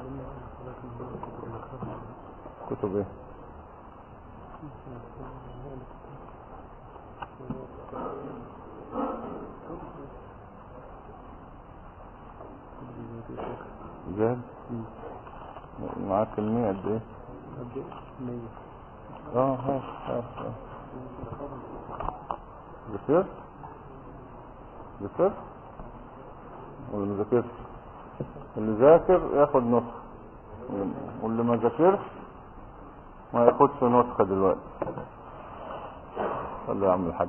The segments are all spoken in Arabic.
كتب ايه؟ زاد معاك كمية قد ايه؟ هات ذكرت واللي ما ذاكرش، اللي ذاكر ياخد نسخة، واللي ما ذاكرش ما ياخدش نسخة دلوقتي. صلي يا عم الحاج.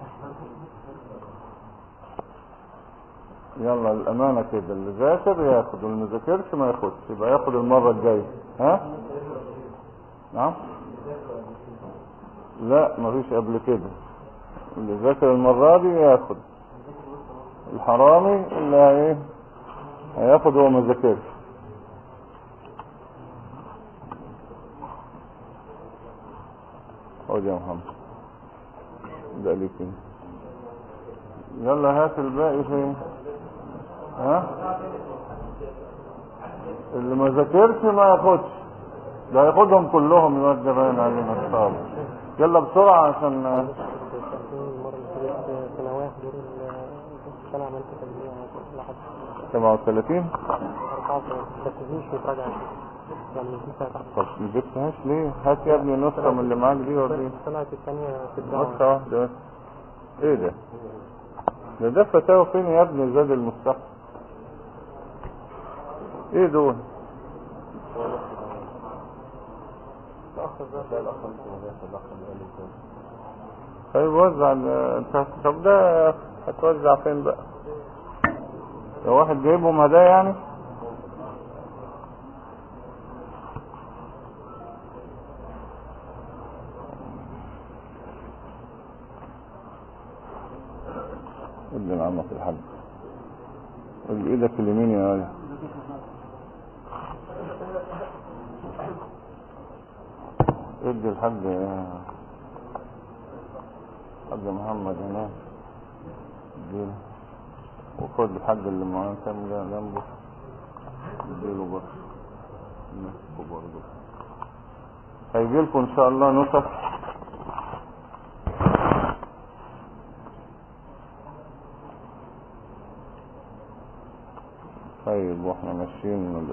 يلا الامانة كده، اللي ذاكر ياخد واللي ما ذاكرش ما ياخدش، يبقى ياخد المرة الجاية. ها؟ نعم؟ لا مفيش قبل كده. اللي ذاكر المرة دي ياخد، الحرامي اللي هياخد هو ما ذاكرش. خد يا محمد ده ليك. يلا هات الباقي فين؟ ها؟ اللي ما ذاكرش ما ياخدش، ده هياخدهم كلهم. الواد ده باين علينا الصعب. يلا بسرعة عشان 37 طب ما جبتهاش ليه؟ هات يا ابني نسخة من اللي معاك دي وريني. طلعت الثانية في نسخة واحدة بس. ايه ده فتاوى فين يا ابني؟ زاد المستقبل ايه دول؟ طيب وزع انت. طب ده هتوزع فين بقى؟ لو واحد جايبهم هدايا يعني. ادي لعمك الحاج، ادي ايدك اليمين يا ولد. ادي الحاج حاج محمد هناك، اديله. وخد الحاج اللي معاه كام جنبه، اديله برضه نسخه برضه. هيجيلكم ان شاء الله نسخ. طيب واحنا ماشيين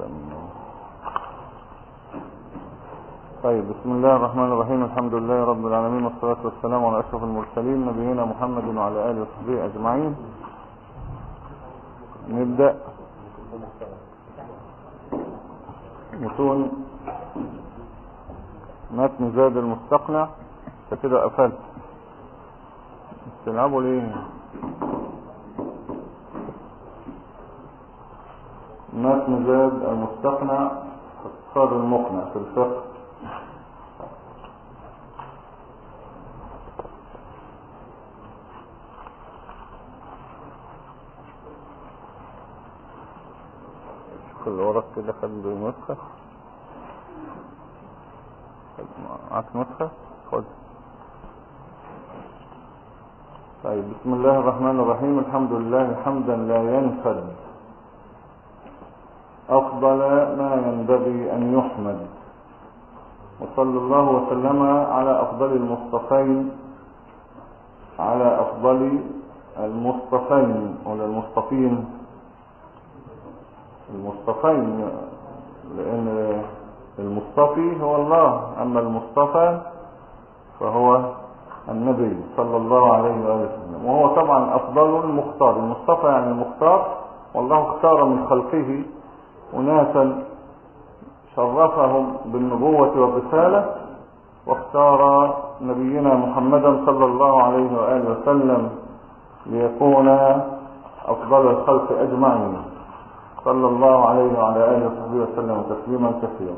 طيب. بسم الله الرحمن الرحيم. الحمد لله رب العالمين، والصلاة والسلام على أشرف المرسلين نبينا محمد وعلى آله وصحبه أجمعين. نبدأ متون متن زاد المستقنع. فكده قفلت. تلعبوا ليه؟ متن زاد المستقنع اختصار المقنع في الفقه. شوف اللي وراك كده، خد نسخة. معاك نسخة؟ خد. طيب بسم الله الرحمن الرحيم. الحمد لله حمدا لا ينفد، أفضل ما ينبغي أن يحمد. وصلى الله وسلم على أفضل المصطفين، على أفضل المصطفين ولا المصطفين، المصطفين، لأن المصطفي هو الله، أما المصطفى فهو النبي صلى الله عليه وآله وسلم. وهو طبعا أفضل المختار. المصطفى يعني المختار، والله اختار من خلقه أناسا شرفهم بالنبوة والرسالة، واختار نبينا محمدا صلى الله عليه وآله وسلم ليكون أفضل الخلق أجمعين، صلى الله عليه وعلى آله وصحبه وسلم تسليما كثيرا.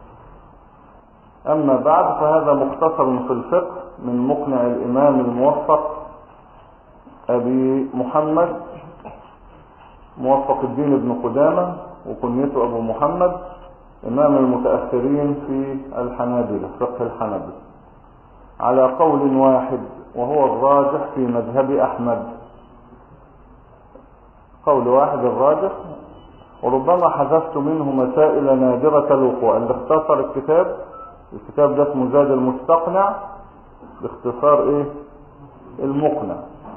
أما بعد، فهذا مختصر في الفقه من مقنع الإمام الموفق أبي محمد موفق الدين ابن قدامة، وكنيته أبو محمد، إمام المتأخرين في الحنابلة، فقه الحنابلة، على قول واحد وهو الراجح في مذهب أحمد. قول واحد الراجح وربما حذفت منه مسائل نادرة الوقوع. اللي اختصر الكتاب ده اسمه زاد المستقنع باختصار ايه المقنع،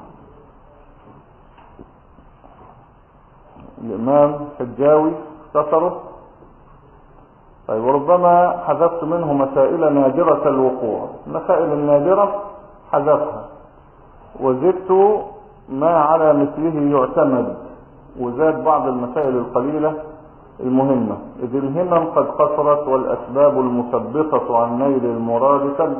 الامام حجاوي اختصره. طيب وربما حذفت منه مسائل نادرة الوقوع، المسائل النادرة حذفها وزدت ما على مثله يعتمد، وزاد بعض المسائل القليلة المهمة، إذ الهمم قد قصرت والأسباب المثبطة عن نيل المراد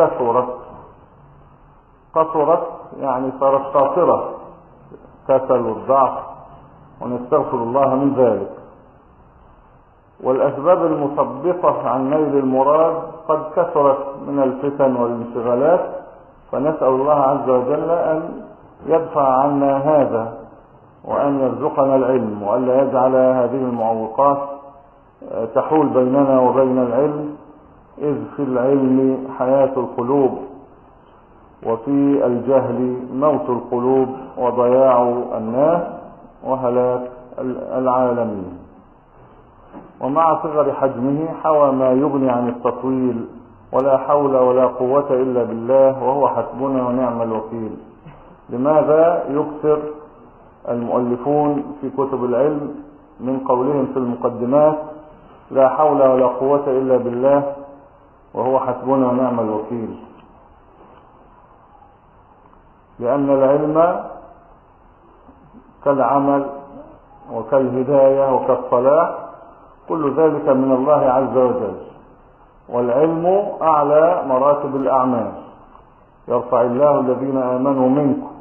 قصرت يعني صارت قاصرة، كسل والضعف، ونستغفر الله من ذلك. والأسباب المثبطة عن نيل المراد قد كثرت من الفتن والانشغالات، فنسأل الله عز وجل أن يدفع عنا هذا وأن يرزقنا العلم، وأن لا يجعل هذه المعوقات تحول بيننا وبين العلم، إذ في العلم حياة القلوب وفي الجهل موت القلوب وضياع الناس وهلاك العالمين. ومع صغر حجمه حوى ما يغني عن التطويل، ولا حول ولا قوة إلا بالله وهو حسبنا ونعم الوكيل. لماذا يكثر المؤلفون في كتب العلم من قولهم في المقدمات لا حول ولا قوة إلا بالله وهو حسبنا ونعم الوكيل؟ لأن العلم كالعمل وكالهداية وكالصلاح، كل ذلك من الله عز وجل، والعلم أعلى مراتب الأعمال. يرفع الله الذين آمنوا منكم،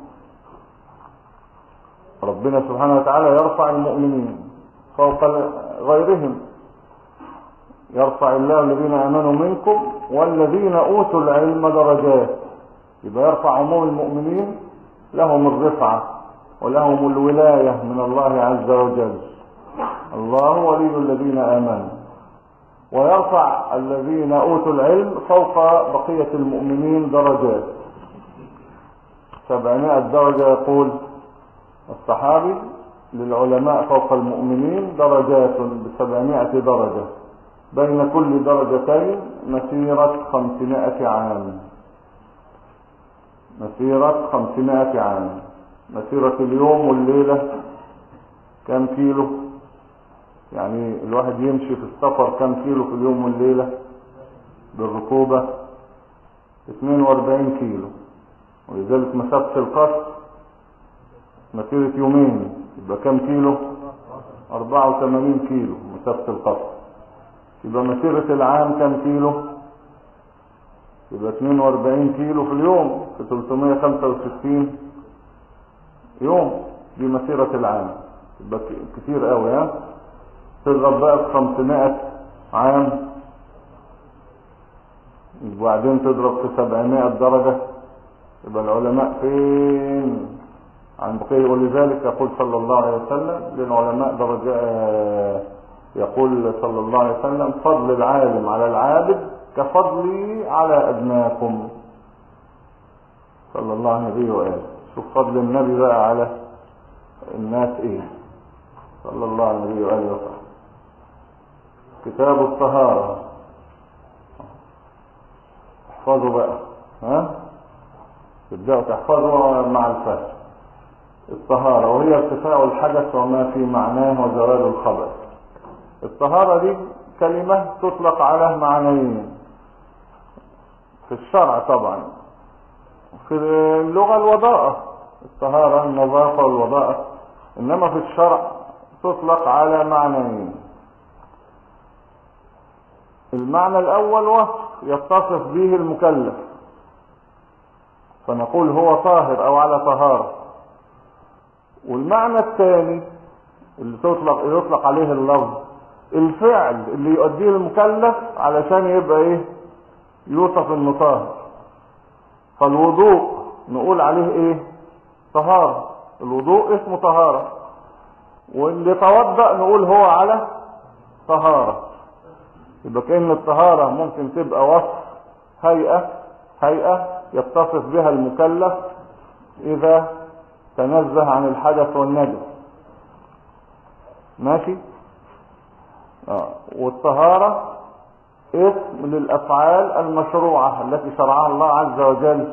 ربنا سبحانه وتعالى يرفع المؤمنين فوق غيرهم، يرفع الله الذين آمنوا منكم والذين أوتوا العلم درجات. يبقى يرفع عموم المؤمنين لهم الرفعة ولهم الولاية من الله عز وجل، الله ولي الذين آمنوا. ويرفع الذين أوتوا العلم فوق بقية المؤمنين درجات، 700 درجة يقول الصحابي للعلماء فوق المؤمنين درجات ب700 درجة، بين كل درجتين مسيرة 500 عام، مسيرة 500 عام. مسيرة اليوم والليلة كم كيلو؟ يعني الواحد يمشي في السفر كم كيلو في اليوم والليلة بالركوبة؟ 42 كيلو. ولذلك مسافة القصر مسيرة يومين، يبقى كم كيلو؟ 84 كيلو مسافة القصر. يبقى مسيرة العام كم كيلو؟ يبقى 42 كيلو في اليوم، في 365 يوم دي مسيرة العام، يبقى كتير قوي. ها تضرب بقى في 500 عام، وبعدين تضرب في 700 درجة، يبقى العلماء فين عن بقية؟ ولذلك يقول صلى الله عليه وسلم للعلماء درجة، يقول صلى الله عليه وسلم فضل العالم على العابد كفضلي على أدناكم، صلى الله عليه وآله. شوف فضل النبي بقى على الناس ايه، صلى الله عليه وآله وسلم. كتاب الطهارة احفظوا بقى، ها تبدأوا تحفظوا مع الفهم. الطهارة وهي ارتفاع الحدث وما في معناه وزوال الخبث. الطهارة دي كلمة تطلق على معنيين في الشرع طبعا. في اللغة الوضاءة، الطهارة النظافة والوضاءة، إنما في الشرع تطلق على معنيين. المعنى الأول وصف يتصف به المكلف، فنقول هو طاهر أو على طهارة. والمعنى الثاني اللي يطلق عليه اللفظ الفعل اللي يؤديه المكلف علشان يبقى ايه يوصف انه طاهر. فالوضوء نقول عليه ايه طهارة، الوضوء اسمه طهارة. واللي توضأ نقول هو على طهارة. يبقى كأن الطهارة ممكن تبقى وصف هيئة يتصف بها المكلف إذا تنزه عن الحدث والنجس. ماشي. والطهارة اسم للأفعال المشروعة التي شرعها الله عز وجل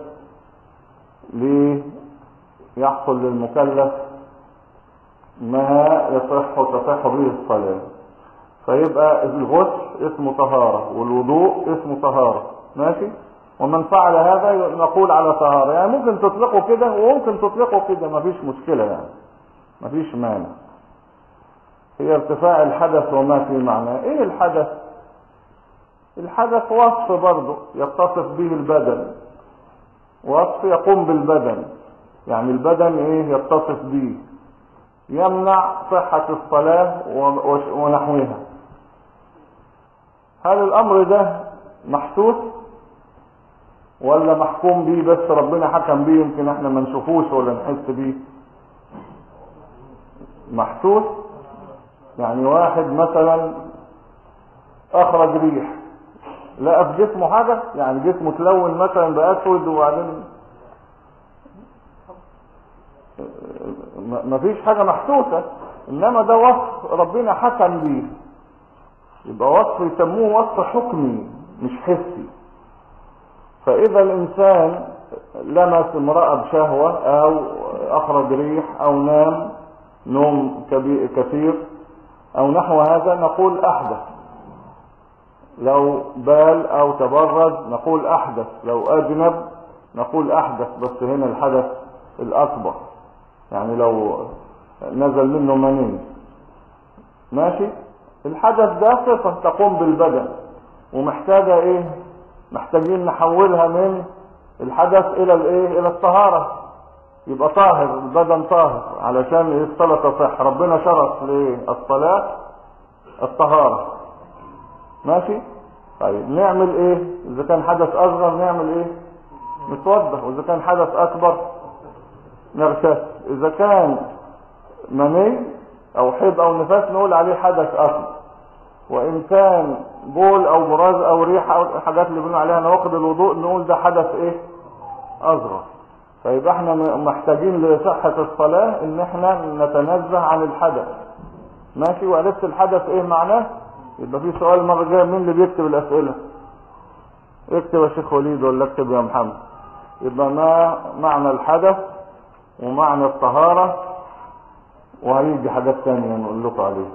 ليحصل للمكلف ما تصح به الصلاة. فيبقى الغسل اسمه طهارة والوضوء اسمه طهارة، ماشي. ومن فعل هذا نقول على طهارة، يعني ممكن تطلقه كده وممكن تطلقه كده، مفيش مشكلة يعني، مفيش مانع. هي ارتفاع الحدث وما في معناه. ايه الحدث؟ الحدث وصف برضه يتصف به البدن، وصف يقوم بالبدن، يعني البدن ايه يتصف به، يمنع صحة الصلاة ونحوها. هل الامر ده محسوس ولا محكوم به بس ربنا حكم به يمكن احنا ما نشوفوش ولا نحس به؟ محسوس. يعني واحد مثلا اخرج ريح، لقى في جسمه حاجة، يعني جسمه تلون مثلا بأسود وبعدين مفيش حاجة محسوسة، انما ده وصف ربنا حكم به، يبقى وصف يسموه وصف حكمي مش حسي. فإذا الإنسان لمس امرأة بشهوة أو أخرج ريح أو نام نوم كثير أو نحو هذا نقول أحدث. لو بال أو تبرد نقول أحدث. لو أجنب نقول أحدث، بس هنا الحدث الأكبر، يعني لو نزل منه مني، ماشي. الحدث ده صفة تقوم بالبدن ومحتاجة ايه؟ محتاجين نحولها من الحدث الى الايه؟ الى الطهارة. يبقى طاهر، البدن طاهر علشان الصلاة تصح. ربنا شرط للصلاة الطهارة، ماشي. طيب نعمل ايه؟ اذا كان حدث اصغر نعمل ايه؟ نتوضا. واذا كان حدث اكبر نغتسل. اذا كان مني او حيض او نفاس نقول عليه حدث اكبر. وان كان بول او براز او ريح او الحاجات اللي بنقول عليها نواقض الوضوء نقول ده حدث ايه؟ اصغر. فيبقى احنا محتاجين لصحة الصلاة ان احنا نتنزه عن الحدث، ماشي. وعرفت الحدث ايه معناه؟ يبقى في سؤال مرة جاية، مين اللي بيكتب الاسئلة؟ اكتب يا شيخ وليد ولا اكتب يا محمد. يبقى ما معنى الحدث ومعنى الطهارة، وهيجي حاجات تانية نقول لكم عليها.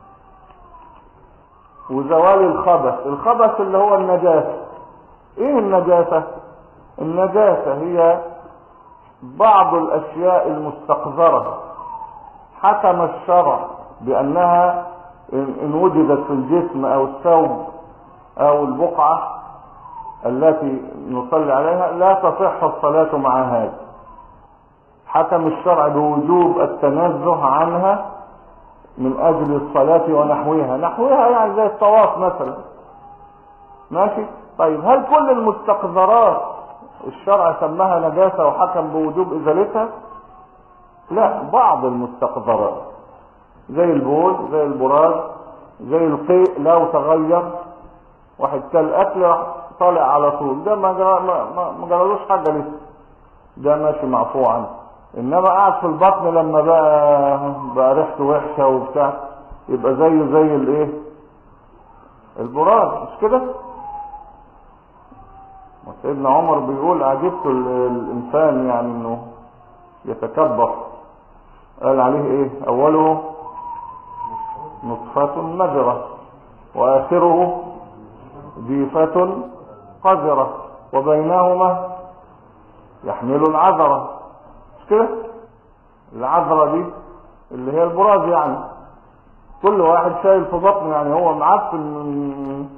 وزوال الخبث. الخبث اللي هو النجاسة. ايه النجاسة؟ النجاسة هي بعض الاشياء المستقذرة حكم الشرع بانها ان وجدت في الجسم او الثوب او البقعة التي نصلي عليها لا تصح الصلاة مع هذا. حكم الشرع بوجوب التنزه عنها من اجل الصلاة ونحوها. نحوها يعني زي الطواف مثلا، ماشي. طيب هل كل المستقذرات الشرع سماها نجاسة وحكم بوجوب ازالتها؟ لا، بعض المستقذرات زي البول، زي البراز، زي القيء لو تغير، واحد كل اكل طالع على طول، ده ما جرالوش حاجة لسه، ده ماشي معفو عنه. انما قاعد في البطن لما بقى ريحته وحشة وبتاع يبقى زيه زي الايه؟ البراز، مش كده؟ سيدنا عمر بيقول عجبت الانسان يعني انه يتكبر، قال عليه ايه؟ اوله نطفة مجرة واخره جيفة قذرة وبينهما يحمل العذرة، مش كده؟ العذرة دي اللي هي البراز، يعني كل واحد شايل في بطنه، يعني هو معفن.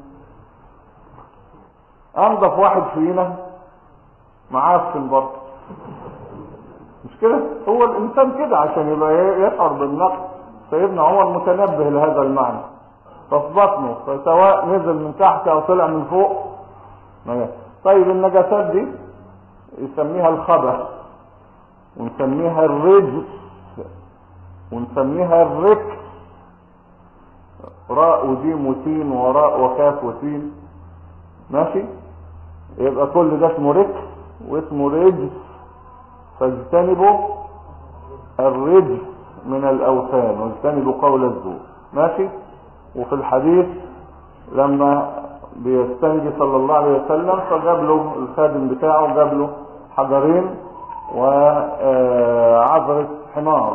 انضف واحد فينا معفن برضه، مش كده؟ هو الانسان كده عشان يبقى يشعر بالنقص. سيدنا عمر متنبه لهذا المعنى، ففي بطنه فسواء نزل من تحت او طلع من فوق. طيب النجاسات دي يسميها الخبث، ونسميها الرجس، ونسميها الركس، راء وجيم وسين وراء وكاف وسين، ماشي. يبقى كل ده اسمه ركس واسمه رجس، فاجتنبوا الرجس من الأوثان واجتنبوا قول الزور. ماشي. وفي الحديث لما بيستنجي صلى الله عليه وسلم فجاب له الخادم بتاعه، جاب له حجرين وعذرة حمار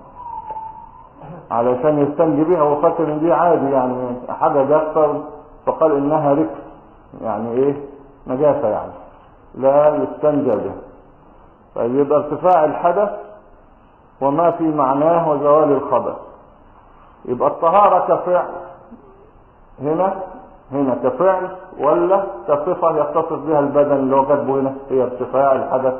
علشان يستنجي بيها، وفاكر ان دي عادي يعني حاجة جافة، فقال انها ركس يعني ايه نجاسة يعني لا يستنجى بها. فيبقى ارتفاع الحدث وما في معناه وزوال الخبث. يبقى الطهارة كفعل هنا كفعل ولا كصفة يتصف بها البدن اللي هو كاتبه هنا هي ارتفاع الحدث؟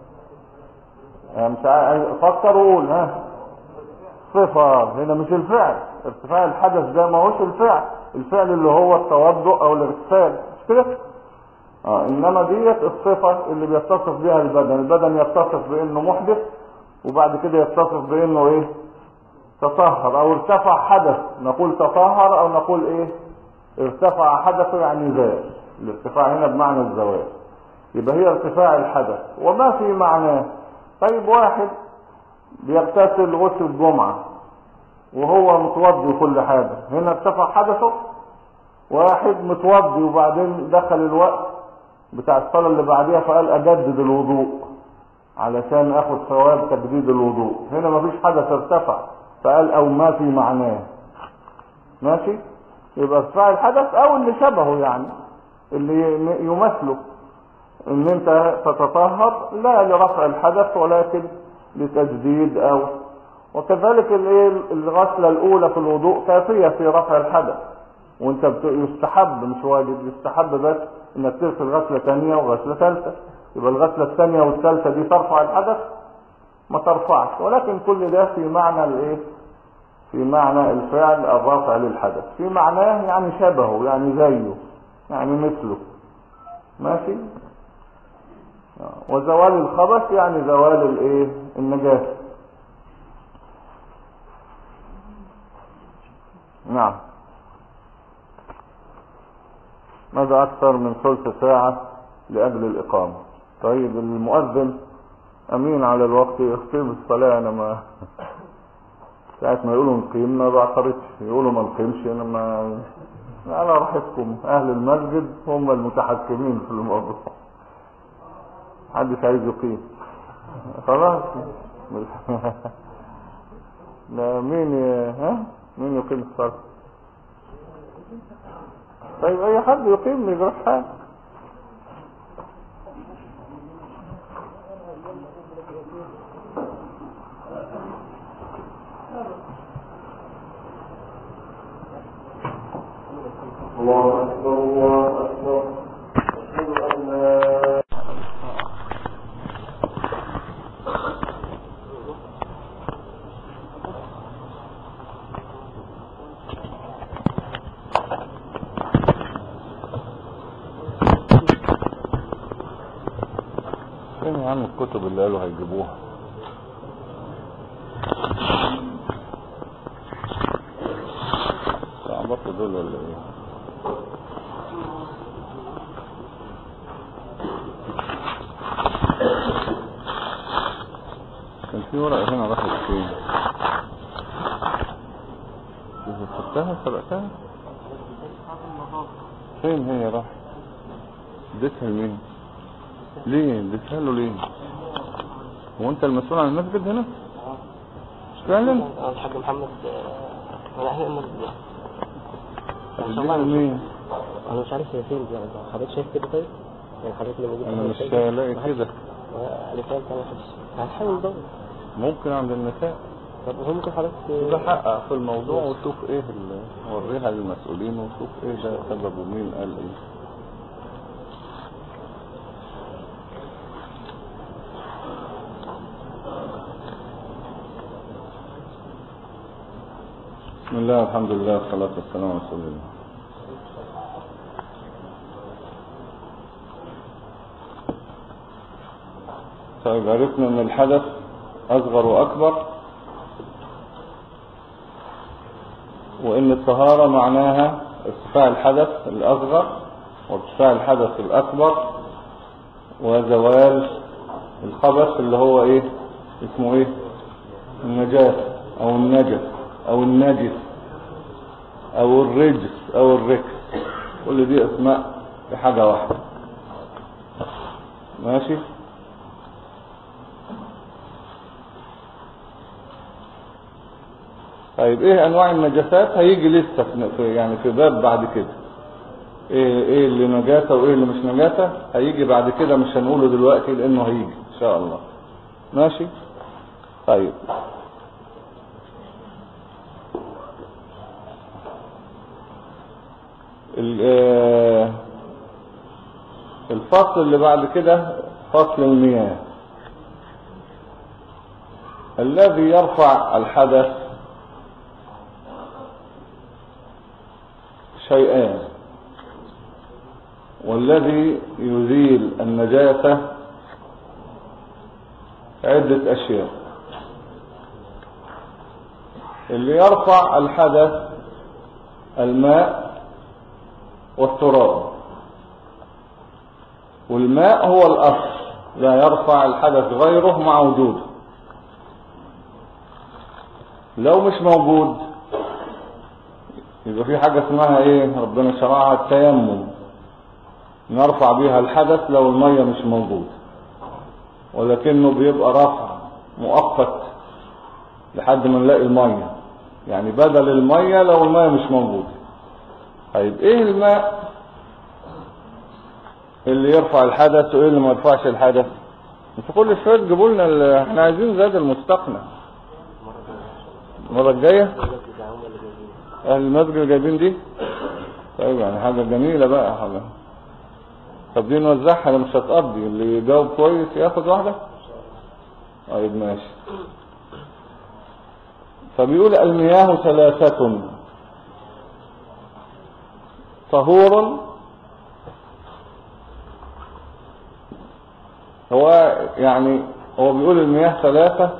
مش فكر وقول صفة هنا مش الفعل. ارتفاع الحدث ده ما هوش الفعل اللي هو التوضؤ او الاغتسال مش كده؟ انما ديت الصفة اللي بيتصف بها البدن يتصف بانه محدث، وبعد كده يتصف بانه ايه تطهر او ارتفع حدث. نقول تطهر او نقول ايه ارتفع حدثه يعني زال. الارتفاع هنا بمعنى الزوال. يبقى هي ارتفاع الحدث وما في معناه. طيب واحد بيغتسل غسل الجمعة وهو متوضي كل حاجة، هنا ارتفع حدثه. واحد متوضي وبعدين دخل الوقت بتاع الصلاة اللي بعديها فقال اجدد الوضوء علشان اخد ثواب تجديد الوضوء، هنا مفيش حدث ارتفع فقال او ما في معناه. ماشي. يبقى ارتفاع الحدث او اللي شبهه يعني اللي يمثله ان انت تتطهر لا لرفع الحدث ولكن لتجديد او وكذلك الغسلة الاولى في الوضوء كافية في رفع الحدث، وانت يستحب مش واجب، يستحب بس انك تغسل غسلة ثانية وغسلة ثالثة. يبقى الغسلة الثانية والثالثة دي ترفع الحدث؟ ما ترفعش، ولكن كل ده في معنى في معنى الفعل الرافع للحدث، في معناه يعني شبهه يعني زيه يعني مثله. ماشي. وزوال الخبث يعني زوال النجاسة. نعم. ماذا اكثر من ثلث ساعة لاجل الاقامة؟ طيب المؤذن امين على الوقت يختم الصلاة. انا ما ساعة ما يقولوا نقيم ما بعترضش، يقولوا ما نقيمش انا على راحتكم. اهل المسجد هم المتحكمين في الموضوع، محدش عايز يقيم خلاص. لا مين يقيم الصلاة؟ طيب اي حد يقيم ما يجراش حاجة. الله أكبر الله أكبر. أشهد أن لا فين يا عم الكتب اللي قالوا هيجيبوها؟ تعبطوا دول ولا ايه؟ كان في ورقة هنا راحت فين؟ خدتها سرقتها؟ فين هي راحت؟ اديتها لمين؟ ليه؟ اديتها له ليه؟ هو انت المسؤول عن المسجد هنا؟ مش فعلا؟ الحاج محمد انا اهل المسجد اديتها لمين؟ انا مش عارف هي فين يعني. حضرتك شايف كده؟ طيب يعني حضرتك اللي موجود انا مش لاقي كده. الفعل بتاع محدش هنحاول ندور ممكن عند النساء. طب هو ممكن حضرتك تحقق في الموضوع وتشوف ايه وريها للمسؤولين وتشوف ايه ده سببه مين قال ايه. بسم الله الحمد لله والصلاة والسلام على رسول الله. طيب عرفنا ان الحدث اصغر واكبر، وان الطهارة معناها ارتفاع الحدث الاصغر وارتفاع الحدث الاكبر وزوال الخبث اللي هو ايه اسمه ايه النجاسة او النجس او النجس او الرجس او الركس، كل دي اسماء لحاجة واحدة. ماشي. طيب ايه انواع النجاسات؟ هيجي لسه يعني في باب بعد كده، ايه اللي نجاسة وايه اللي مش نجاسة، هيجي بعد كده، مش هنقوله دلوقتي لانه هيجي ان شاء الله. ماشي. طيب الفصل اللي بعد كده فصل المياه. الذي يرفع الحدث شيئان، والذي يزيل النجاسة عدة أشياء. اللي يرفع الحدث الماء والتراب، والماء هو الأصل، لا يرفع الحدث غيره مع وجوده. لو مش موجود يبقى في حاجة اسمها ايه ربنا شرعها، التيمم، نرفع بيها الحدث لو المية مش موجود، ولكنه بيبقى رفع مؤقت لحد ما نلاقي المية، يعني بدل المية لو المية مش موجود. طيب ايه الماء اللي يرفع الحدث وايه اللي ما يرفعش الحدث؟ انتوا كل شويه تجيبوا لنا احنا عايزين زاد المستقنع. المره الجايه اهل المسجد جايبين دي. طيب يعني حاجه جميله بقى حاجه. طب دي نوزعها، مش هتقضي، اللي يجاوب كويس ياخد واحده. طيب ماشي. فبيقول المياه ثلاثه: طهور، هو بيقول المياه ثلاثة: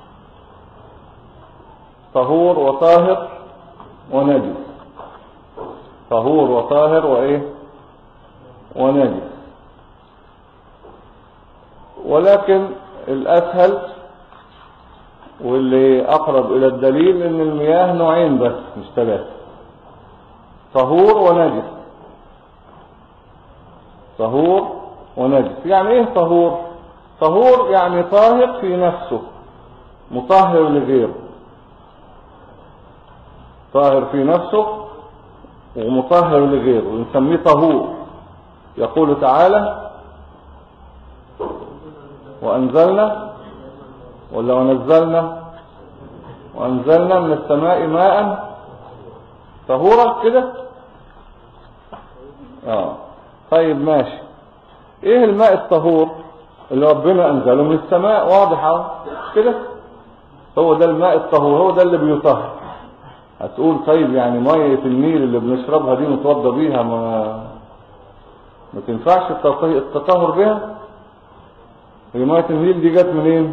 طهور وطاهر ونجس. طهور وطاهر وايه ونجس. ولكن الاسهل واللي اقرب الى الدليل ان المياه نوعين بس مش ثلاثة: طهور ونجس. طهور ونجس. يعني ايه طهور؟ طهور يعني طاهر في نفسه، مطهر لغيره. طاهر في نفسه ومطهر لغيره، ونسميه طهور. يقول تعالى: وأنزلنا وأنزلنا من السماء ماء طهورا كده. طيب ماشي. ايه الماء الطهور اللي ربنا انزله من السماء؟ واضح كده، هو ده الماء الطهور، هو ده اللي بيطهر. هتقول طيب يعني مية النيل اللي بنشربها دي نتوضى بيها ما تنفعش التطهر بها؟ هي مية النيل دي جت منين؟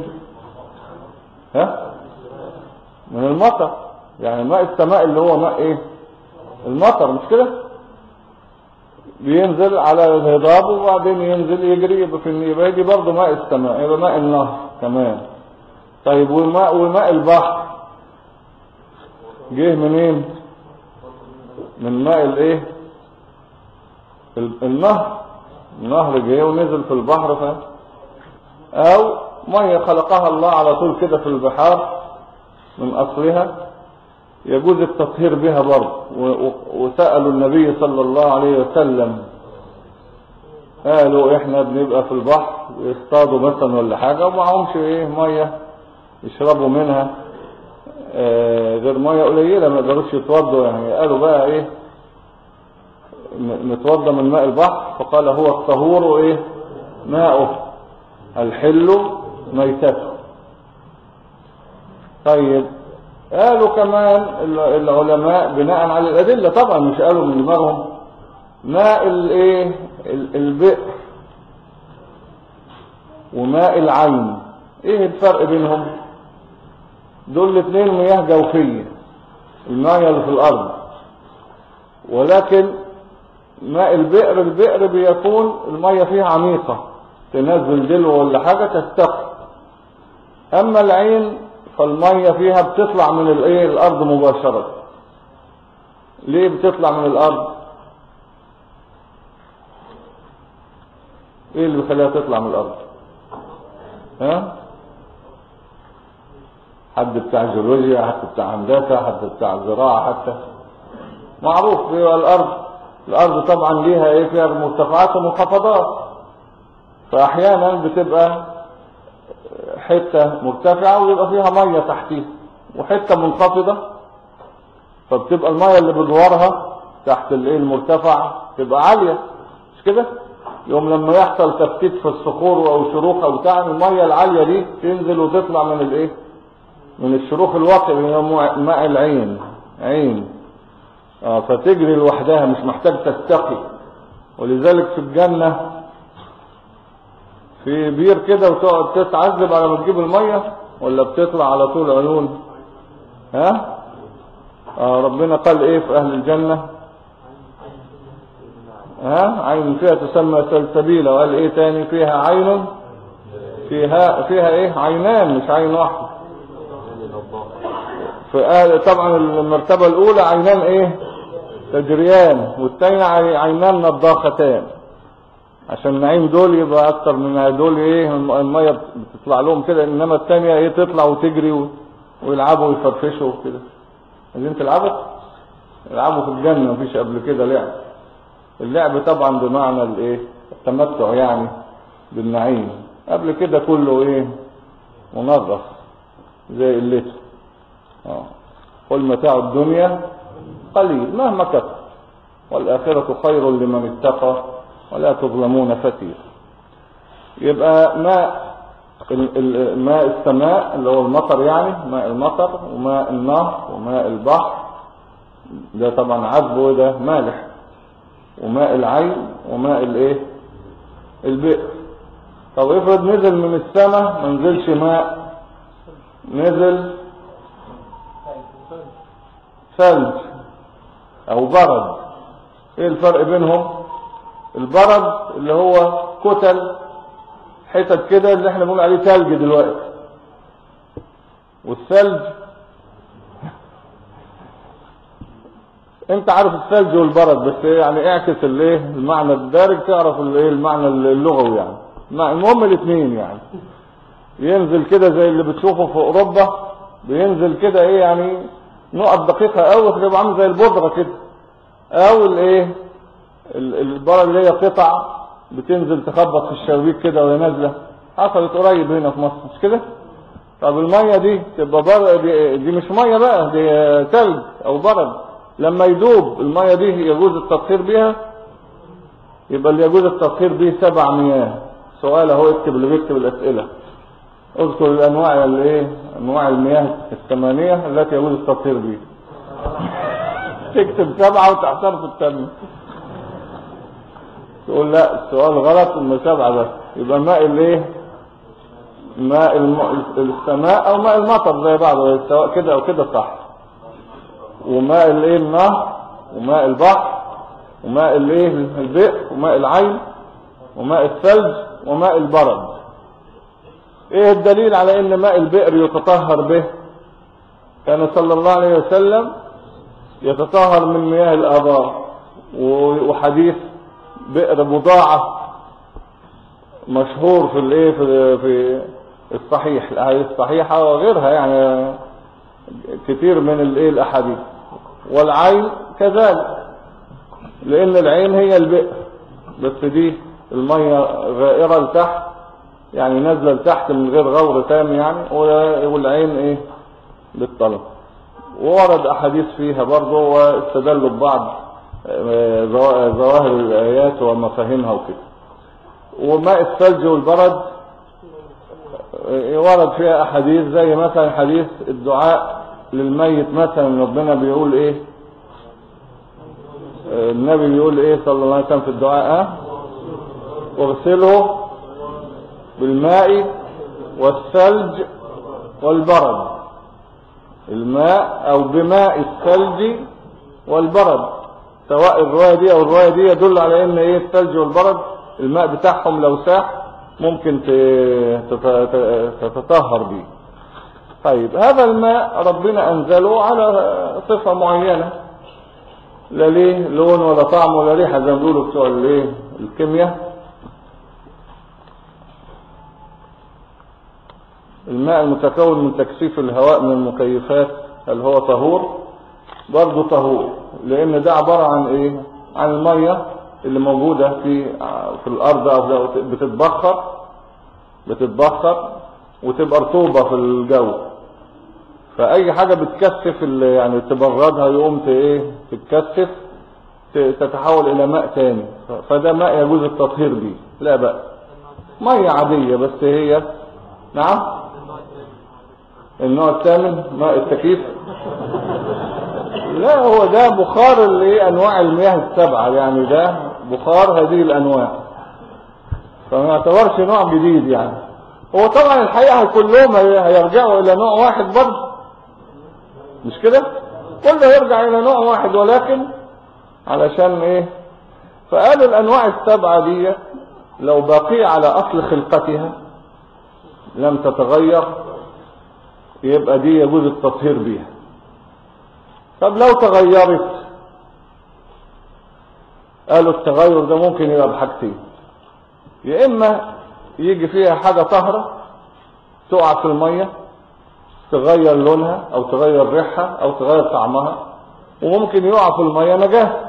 من المطر. يعني ماء السماء اللي هو ماء ايه؟ المطر، مش كده؟ بينزل على الهضاب وبعدين ينزل يجري، يبقى في النيل، يبقى يجي برضه ماء السماء، يبقى ماء النهر كمان. طيب وماء البحر جه منين؟ من ماء الايه؟ النهر جه ونزل في البحر، او ميه خلقها الله على طول كده في البحار من اصلها، يجوز التطهير بها برضه. وسألوا النبي صلى الله عليه وسلم، قالوا احنا بنبقى في البحر يصطادوا مثلا ولا حاجة ومعهمش مية يشربوا منها غير مية قليلة، ما يقدروش يتوضوا. يعني قالوا بقى نتوضى من ماء البحر، فقال هو الطهور ماؤه الحل ميتته. طيب قالوا كمان العلماء بناء على الأدلة طبعا، مش قالوا من دماغهم، ماء البئر وماء العين، ايه الفرق بينهم؟ دول الاثنين مياه جوفية، المياه اللي في الارض. ولكن ماء البئر بيكون المياه فيها عميقة، تنزل دلو ولا حاجة تستقي. اما العين فالمية فيها بتطلع من الايه الارض مباشرة. ليه بتطلع من الارض؟ ايه اللي بيخليها تطلع من الارض؟ ها؟ حد بتاع جيولوجيا، حد بتاع هندسة، حد بتاع زراعة، حتى معروف في الارض طبعا ليها ايه، فيها مرتفعات ومنخفضات، فاحيانا بتبقى حتة مرتفعة ويبقى فيها مية تحتيها، وحتة منخفضة، فبتبقى المية اللي بدورها تحت الايه المرتفع تبقى عالية، مش كده؟ يوم لما يحصل تفتيت في الصخور او شروخ او بتاع، المية العالية دي تنزل وتطلع من الايه، من الشروخ الواقع اللي هو ماء عين فتجري لوحدها، مش محتاج تستقي. ولذلك في الجنة في بير كده وتقعد تتعذب على ما تجيب المية، ولا بتطلع على طول عيون؟ ها؟ ربنا قال ايه في اهل الجنة؟ عين فيها تسمى سلسبيلة، وقال ايه تاني؟ فيها عين، فيها ايه؟ عينان، مش عين واحدة. طبعا المرتبة الاولى عينان ايه؟ تجريان، والثانية عينان نضاختان، عشان النعيم دول يبقى اكتر من دول ايه، المية بتطلع لهم كده، انما الثانية ايه، تطلع وتجري ويلعبوا ويفرفشوا كده. عايزين يلعبوا في الجنة، مفيش قبل كده لعب. اللعب طبعا بمعنى الايه، التمتع يعني بالنعيم، قبل كده كله ايه، منغص زي قلته. قل متاع الدنيا قليل مهما كثر، والآخرة خير لمن اتقى ولا تظلمون فتيل. يبقى ماء السماء اللي هو المطر، يعني ماء المطر، وماء النهر، وماء البحر، ده طبعا عذب وده مالح، وماء العين، وماء الايه البئر. طب افرض نزل من السماء ما نزلش ماء، نزل ثلج او برد، ايه الفرق بينهم؟ البرد اللي هو كتل حتت كده اللي احنا بنقول عليه ثلج دلوقتي، والثلج انت عارف الثلج والبرد، بس يعني اعكس الايه المعنى الدارج تعرف الايه المعنى اللغوي يعني. المهم الاثنين يعني ينزل كده زي اللي بتشوفه في اوروبا، بينزل كده ايه يعني نقط دقيقة قوي، تبقى عامل زي البودرة كده، او الايه البرد اللي هي قطع بتنزل تخبط في الشبابيك كده وهي نازله، حصلت قريب هنا في مصر، مش كده؟ طب الميه دي تبقى دي مش ميه بقى، دي ثلج او برد. لما يدوب الميه دي يجوز التطهير بيها؟ يبقى اللي يجوز التطهير بيه 7 مياه. سؤال اهو، اكتب اللي بيكتب الاسئله، اذكر الانواع اللي ايه، انواع المياه 8 التي يجوز التطهير بيها. تكتب 7 وتحتار في الثانيه، تقول لا السؤال غلط، هم 7 بس. يبقى ماء الايه، ماء السماء او ماء المطر زي بعض، سواء كده او كده صح. وماء الايه النهر، وماء البحر، وماء الايه البئر، وماء العين، وماء الثلج، وماء البرد. ايه الدليل على ان ماء البئر يتطهر به؟ كان صلى الله عليه وسلم يتطهر من مياه الآبار. وحديث بئر بضاعة مشهور في الايه في الصحيح، الاحاديث الصحيحه وغيرها يعني كتير من الايه الاحاديث. والعين كذلك، لان العين هي البئر، بس دي الميه غائره لتحت يعني نازله لتحت من غير غور تام يعني، والعين ايه بالطلب. وورد احاديث فيها برضه، واستدلوا ببعض ظواهر الايات ومفاهيمها وكده. وماء الثلج والبرد ورد فيها احاديث، زي مثلا حديث الدعاء للميت، مثلا ربنا بيقول ايه، النبي بيقول ايه صلى الله عليه وسلم في الدعاء، اغسله بالماء والثلج والبرد. الماء او بماء الثلج والبرد، سواء الرواية دي او الرواية دي يدل على ان ايه الثلج والبرد الماء بتاعهم لو ساح ممكن تتطهر بيه. طيب هذا الماء ربنا انزله على صفة معينة، لا ليه لون ولا طعم ولا ريحة زي ما بيقولوا بتوع الايه الكيمياء. الماء المتكون من تكثيف الهواء من المكيفات هل هو طهور؟ برضه طهور، لان ده عبارة عن ايه؟ عن المية اللي موجودة في الارض او بتتبخر وتبقى رطوبة في الجو، فاي حاجة بتكثف يعني تبردها يقوم تتكثف تتحول الى ماء تاني، فده ماء يجوز التطهير به لا بأس. مية عادية بس هي نعم النوع الثامن ماء التكييف. لا هو ده بخار اللي انواع المياه السبعة، يعني ده بخار هذه الانواع، فما يعتبرش نوع جديد يعني. هو طبعا الحقيقة كلهم هيرجعوا الى نوع واحد برضه، مش كده؟ كله يرجع الى نوع واحد، ولكن علشان ايه؟ فقالوا الانواع السبعة دي لو باقية على اصل خلقتها لم تتغير يبقى دي يجوز التطهير بيها. طب لو تغيرت، قالوا التغير ده ممكن يبقى بحاجتين، يا اما يجي فيها حاجة طاهرة تقع في المية تغير لونها او تغير ريحها او تغير طعمها، وممكن يقع في المية نجاسة،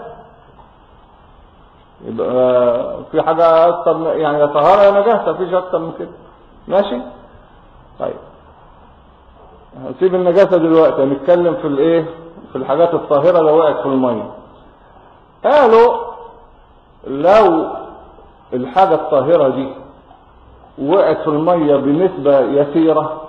يبقى في حاجة اكتر يعني طهارة يا نجاسة، مفيش اكتر من كده. ماشي؟ طيب هنسيب النجاسة دلوقتي، هنتكلم في الايه؟ في الحاجات الطاهرة لو وقعت في المية. قالوا لو الحاجة الطاهرة دي وقعت في المية بنسبة يسيرة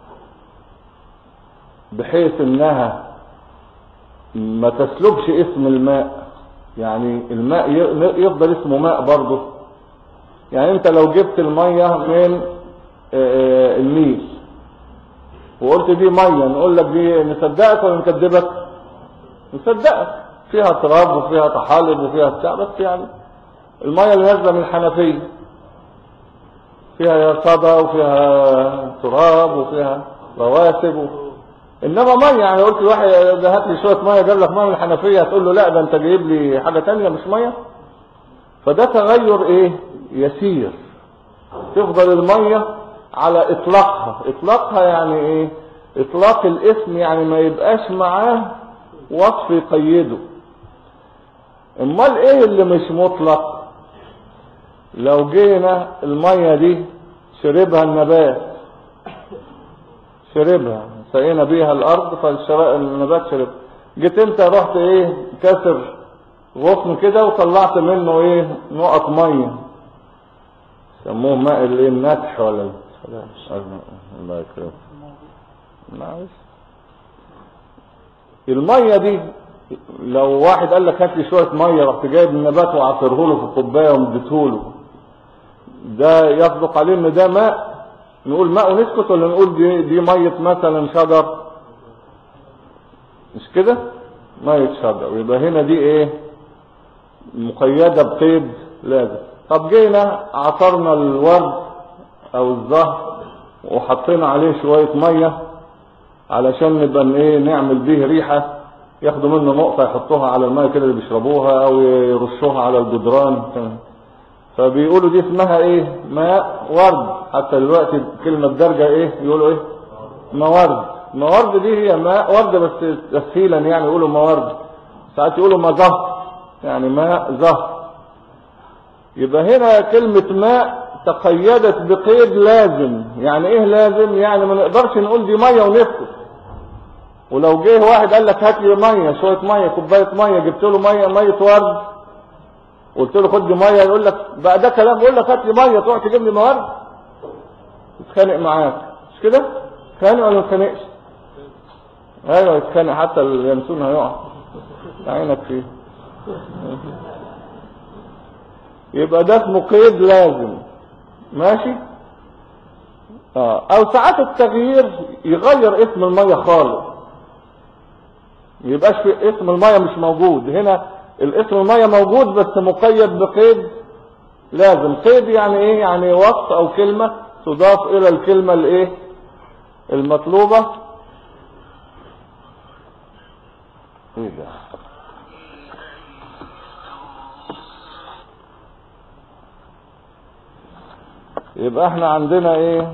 بحيث انها ما تسلبش اسم الماء، يعني الماء يفضل اسمه ماء برضه. يعني انت لو جبت المية من النيل وقلت دي مية، نقول لك دي نصدقك ولا نكذبك؟ نصدقك، فيها تراب وفيها طحالب وفيها بتاع، بس يعني المية اللي نازله من الحنفية فيها صدى وفيها تراب وفيها رواسب انما مية. يعني قلت لواحد ده هات لي شوية مية، جاب لك مية من الحنفية، هتقول له لا ده انت جايب لي حاجة تانية مش مية. فده تغير ايه؟ يسير، تفضل المية على اطلاقها يعني ايه؟ اطلاق الاسم، يعني ما يبقاش معاه وصف يقيده. امال ايه اللي مش مطلق؟ لو جينا المية دي شربها النبات، سقينا بيها الارض فالنبات شرب، جيت انت رحت ايه كسر غصن كده وطلعت منه ايه نقط مية، سموه ماء الايه النتح ولا الله يكرمك. معلش المية دي لو واحد قال لك هات لي شوية مية، رحت جايب النبات وعصره له في كوباية ومديته له، ده يصدق عليه ان ده ماء؟ نقول ماء ونسكت، ولا نقول دي مية مثلا شجر؟ مش كده؟ مية شجر. يبقى هنا دي ايه؟ مقيدة بقيد لازم. طب جينا عصرنا الورد او الزهر وحطينا عليه شوية مية علشان نبقى ايه نعمل به ريحة، ياخدوا منه نقطة يحطوها على المية كده اللي بيشربوها او يرشوها على الجدران، فبيقولوا دي اسمها ايه؟ ماء ورد. حتى دلوقتي كلمة درجة ايه يقولوا ايه؟ موارد دي هي ماء ورد، بس تسهيلا يعني يقولوا موارد، ساعات يقولوا ما زهر، يعني ماء زهر. يبقى هنا كلمة ماء تقيدت بقيد لازم. يعني ايه لازم؟ يعني ما نقدرش نقول دي مية ونسكت. ولو جه واحد قال لك هات لي مية، شوية مية، كوباية مية، جبت له مية ورد، قلت له خد لي مية، يقول لك بقى ده كلام؟ يقول لك هات لي مية تروح تجيب لي موارد؟ يتخانق معاك، مش كده؟ يتخانق ولا ما يتخانقش؟ ايوه يتخانق، حتى اليانسون هيقع عينك فيه. يبقى ده اسمه قيد لازم. ماشي؟ او ساعات التغيير يغير اسم المية خالص، يبقاش في اسم المية مش موجود. هنا الاسم المية موجود بس مقيد بقيد لازم. قيد يعني ايه؟ يعني وصف او كلمة تضاف الى الكلمة الايه المطلوبة ايه ده؟ يبقى احنا عندنا ايه؟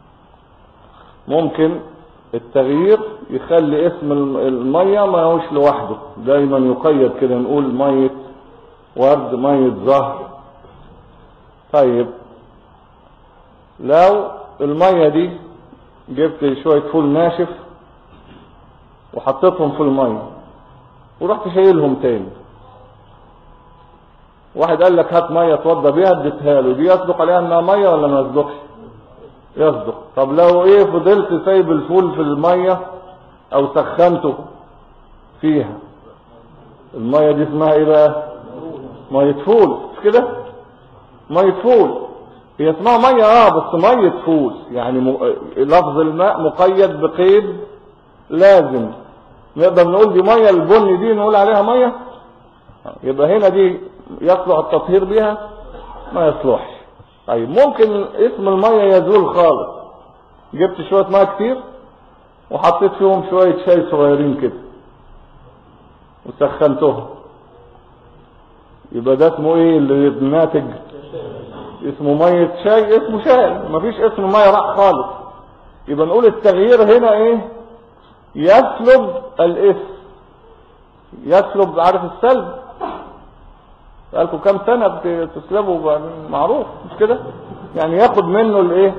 ممكن التغيير يخلي اسم المية ما هوش لوحده، دايما يقيد كده، نقول مية ورد، مية زهر. طيب لو المية دي جبت شوية فول ناشف وحطيتهم في المية ورحت شايلهم تاني، واحد قال لك هات مية توضى بيها، اديتها له، دي يصدق عليها انها مية ولا ما يصدقش؟ يصدق. طب لو ايه فضلت سايب الفول في المية او سخنته فيها، المية دي اسمها ايه بقى؟ مية فول، مش كده؟ مية فول هي اسمها مية بس مية فول، يعني لفظ الماء مقيد بقيد لازم. نقدر نقول دي مية البني دي نقول عليها مية؟ يبقى هنا دي يصلح التطهير بها؟ ما يصلحش. طيب ممكن اسم المية يزول خالص، جبت شوية مية كتير وحطيت فيهم شوية شاي صغيرين كده وسخنتهم، يبقى ده اسمه ايه اللي الناتج؟ اسمه مية شاي، اسمه شاي، مفيش اسم مية راح خالص. يبقى نقول التغيير هنا ايه؟ يسلب الاسم، يسلب، عارف السلب؟ قالكم كم سنة بتسلبه معروف، مش كده؟ يعني ياخد منه الايه؟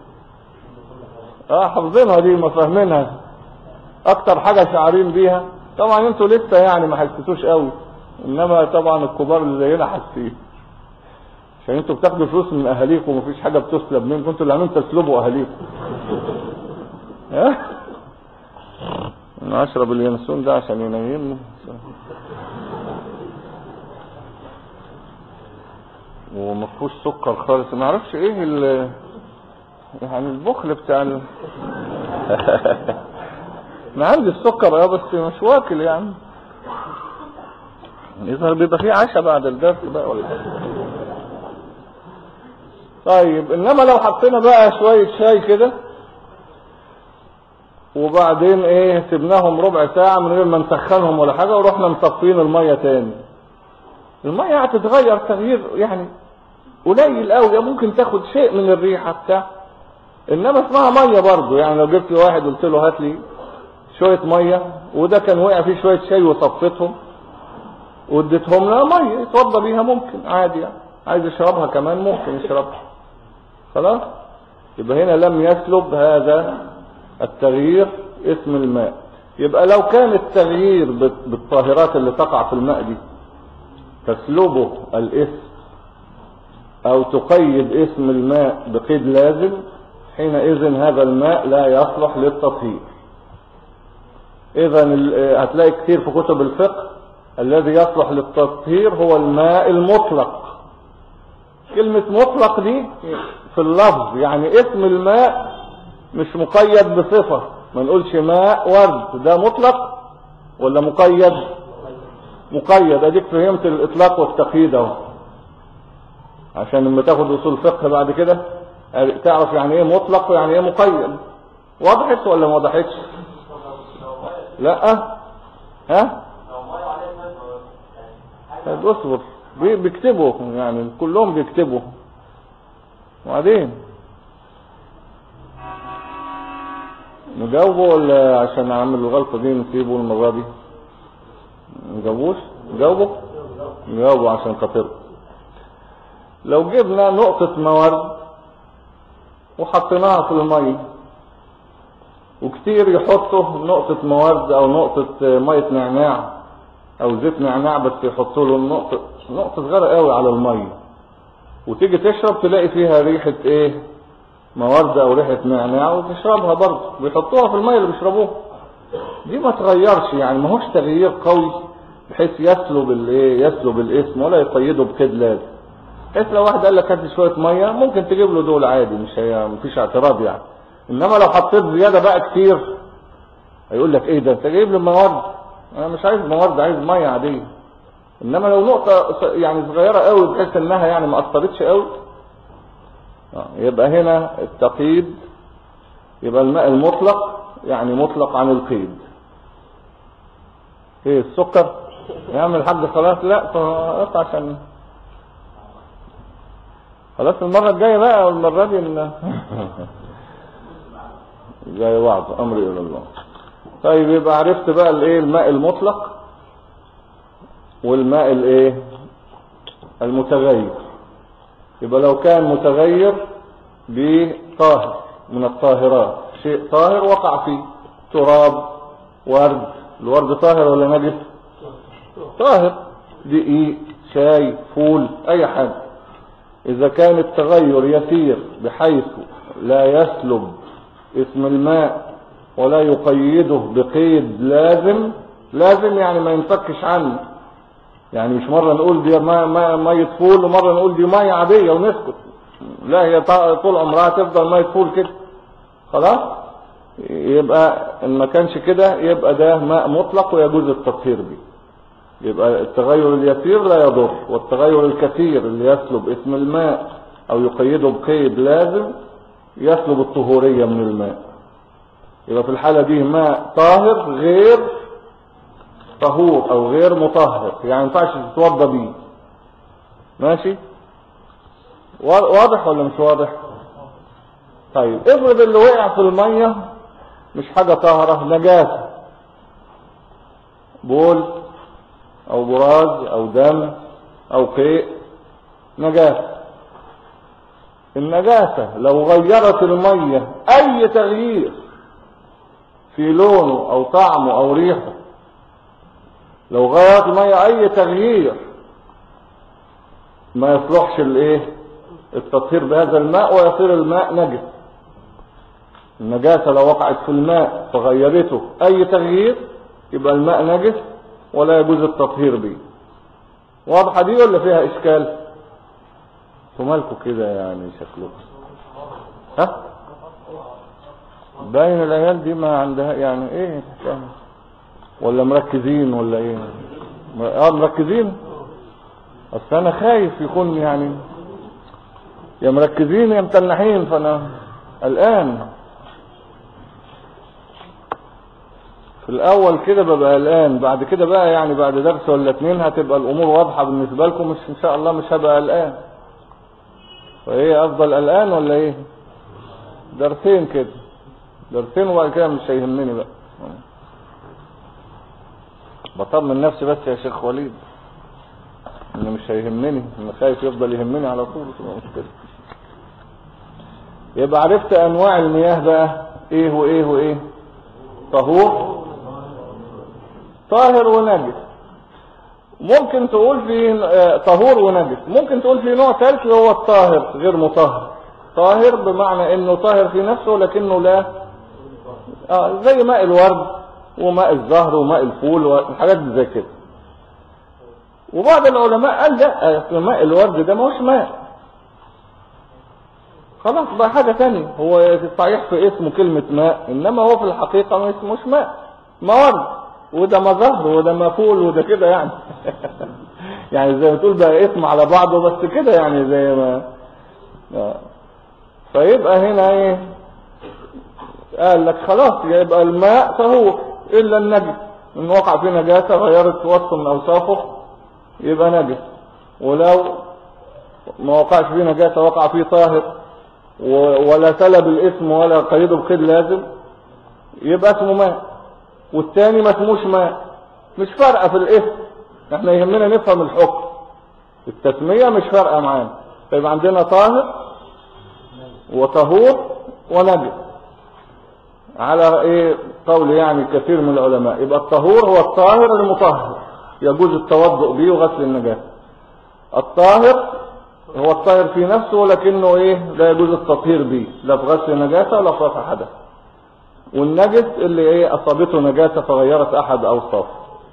حافظينها دي، مفاهمينها اكتر حاجة شعارين بيها. طبعا انتوا لسه يعني ما حسيتوش قوي، انما طبعا الكبار اللي زينا حاسين، عشان انتوا بتاخدوا فلوس من اهاليكم ومفيش حاجة بتسلب منكم، انتوا اللي عاملين تسلبوا اهاليكم. انا اشرب اليانسون ده عشان ينيمني، وما فيهوش سكر خالص، ما اعرفش ايه يعني البخل بتاع انا عندي السكر بس مش واكل يعني، يظهر بيبقى فيه عشاء بعد الدرس بقى ولا. طيب انما لو حطينا بقى شوية شاي كده وبعدين ايه سبناهم ربع ساعة من غير ما نسخنهم ولا حاجة ورحنا مصفين المية تاني، المية هتتغير تغيير يعني قليل قوي، ممكن تاخد شيء من الريحة بتاع، انما اسمها مية برضو. يعني لو جبت واحد قلت له هات لي شوية مية وده كان وقع فيه شوية شاي وصفتهم واديتهم لها مية يتوضى بيها، ممكن عادي يعني، عايز يشربها كمان ممكن يشربها، خلاص. يبقى هنا لم يسلب هذا التغيير اسم الماء. يبقى لو كان التغيير بالطاهرات اللي تقع في الماء دي تسلبه الاسم او تقيد اسم الماء بقيد لازم، حينئذ هذا الماء لا يصلح للتطهير. اذا هتلاقي كثير في كتب الفقه الذي يصلح للتطهير هو الماء المطلق. كلمة مطلق دي في اللفظ يعني اسم الماء مش مقيد بصفة، ما نقولش ماء ورد، ده مطلق ولا مقيد؟ مقيد. اديك فهمت الاطلاق والتقييد اهو، عشان لما تاخد اصول فقه بعد كده تعرف يعني ايه مطلق ويعني ايه مقيد. وضحت ولا ما وضحتش؟ لا اصبر، بيكتبوا يعني كلهم بيكتبوا. وبعدين نجاوبه ولا عشان نعمل الغلطة دي نسيبه المرة دي؟ نجاوبوش؟ نجاوبه عشان خاطر لو جبنا نقطة موارد وحطيناها في المية، وكتير يحطوا نقطة موارد او نقطة مية نعناع او زيت نعناع، بس يحطوا له نقطة صغيرة قوي على المية، وتيجي تشرب تلاقي فيها ريحة ايه؟ موارد او ريحة نعناع، وتشربها برضه، بيحطوها في المية اللي بيشربوها. دي ما تغيرش يعني، ما هوش تغيير قوي بحيث يسلب الاسم ولا يقيده بقيد لازم. بحيث لو واحد قال لك هات لي شوية مية ممكن تجيب له دول عادي، مفيش اعتراض يعني. انما لو حطيت زيادة بقى كتير هيقول لك ايه ده انت جايب لي موارد، انا مش عايز موارد، عايز مية عادية. انما لو نقطة يعني صغيرة قوي بحيث انها يعني ما اثرتش قوي، يبقى هنا التقييد يبقى الماء المطلق يعني مطلق عن القيد. ايه السكر يعمل الحاج خلاص؟ لا اقطع عشان خلاص المرة الجاية بقى، والمرة دي زي بعض امري الى الله. طيب يبقى عرفت بقى الايه الماء المطلق والماء الايه المتغير. يبقى لو كان متغير بطاهر من الطاهرات، شيء طاهر وقع فيه تراب، ورد، الورد طاهر ولا نجس؟ طاهر. دقيق، شاي، فول، اي حاجة. اذا كان التغير يسير بحيث لا يسلب اسم الماء ولا يقيده بقيد لازم يعني ما ينفكش عنه. يعني مش مرة نقول دي مية فول ومرة نقول دي مية عادية ونسكت، لا هي طول عمرها تفضل مية فول كده خلاص. يبقى ان ما كانش كده يبقى ده ماء مطلق ويجوز التطهير به. يبقى التغير اليسير لا يضر، والتغير الكثير اللي يسلب اسم الماء او يقيده بقيد لازم يسلب الطهورية من الماء. يبقى في الحالة دي ماء طاهر غير طهور او غير مطهر، يعني ما ينفعش تتوضى بيه. ماشي؟ واضح ولا مش واضح؟ طيب افرض اللي وقع في المية مش حاجة طاهرة، نجاسة، بول او براز او دم او قيء، نجاسة. النجاسة لو غيرت المية اي تغيير في لونه او طعمه او ريحه، لو غيرت المية اي تغيير ما يصلحش الايه التطهير بهذا الماء ويصير الماء نجس. النجاسة لو وقعت في الماء فغيرته اي تغيير يبقى الماء نجس ولا يجوز التطهير به. واضحة دي ولا فيها اشكال؟ ومالكوا كده يعني شكلكم ها باين العيال دي ما عندها يعني ايه ولا مركزين ولا ايه؟ مركزين. اصل انا خايف يكون يعني يا مركزين يا متنحين، فانا الان في الاول كده ببقى الان، بعد كده بقى يعني بعد درس ولا اتنين هتبقى الامور واضحة بالنسبة لكم، مش ان شاء الله مش هبقى الان. فايه افضل الان ولا ايه؟ درسين كده، درسين وبعد كده مش هيهمني بقى. بطمن نفسي بس يا شيخ وليد انه مش هيهمني، انا خايف يفضل يهمني على طول مشكلة. يبقى عرفت انواع المياه بقى ايه وايه وايه؟ طهور، طاهر ونجس. ممكن تقول في طهور ونجس، ممكن تقول في نوع ثالث هو الطاهر غير مطهر. طاهر بمعنى انه طاهر في نفسه لكنه لا زي ماء الورد وماء الزهر وماء الفول والحاجات زي كده. وبعض العلماء قال لا، ماء الورد ده ماهوش ماء، خلاص بقى حاجة تانية، هو صحيح في اسمه كلمة ماء انما هو في الحقيقة ما اسموش ماء، ما ورد وده ما زهر وده ما فول وده كده يعني يعني زي ما تقول بقى اسم على بعضه بس كده يعني زي ما فيبقى هنا ايه؟ قال لك خلاص يبقى الماء طهور الا النجس، ان وقع فيه نجاسة غيرت وصف من اوصافه يبقى نجس. ولو ما وقعش فيه نجاسة وقع فيه طاهر ولا سلب الاسم ولا قيده بقيد لازم يبقى اسمه ماء، والتاني ما اسموش ماء. مش فارقة في الاسم، احنا يهمنا نفهم الحكم، التسمية مش فارقة معانا. طيب عندنا طاهر وطهور ونجس على ايه قول يعني كثير من العلماء. يبقى الطهور هو الطاهر المطهر يجوز التوضؤ به وغسل النجاسة. الطاهر هو الطاهر في نفسه ولكنه ايه لا يجوز التطهير به لا في غسل النجاسة ولا في رفع حدث. والنجس اللي ايه اصابته نجاسة فغيرت احد اوصافه.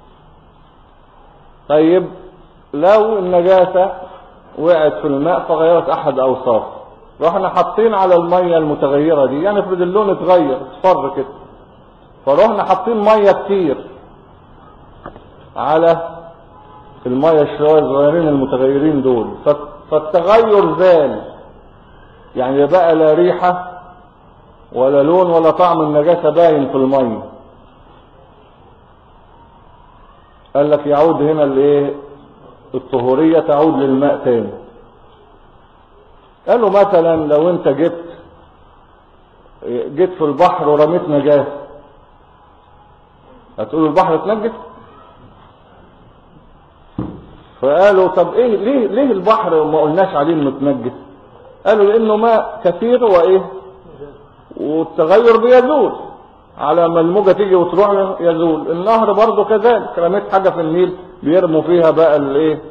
طيب لو النجاسة وقعت في الماء فغيرت احد اوصافه، رحنا حاطين على المية المتغيرة دي، يعني افرض اللون اتغير اصفر كده، فرحنا حاطين مية كتير على المية الشوية الصغيرين المتغيرين دول، فالتغير زال، يعني بقى لا ريحة ولا لون ولا طعم النجاسة باين في المية. قال لك يعود هنا الايه؟ الطهورية تعود للماء تاني. قالوا مثلا لو انت جيت في البحر ورميت نجاسة، هتقول البحر اتنجس؟ فقالوا طب ايه ليه البحر ما قلناش عليه انه اتنجس؟ قالوا لانه ماء كثير وايه، والتغير بيزول على ما الموجة تيجي وتروح يزول. النهر برضو كذلك، رميت حاجة في النيل بيرموا فيها بقى الايه،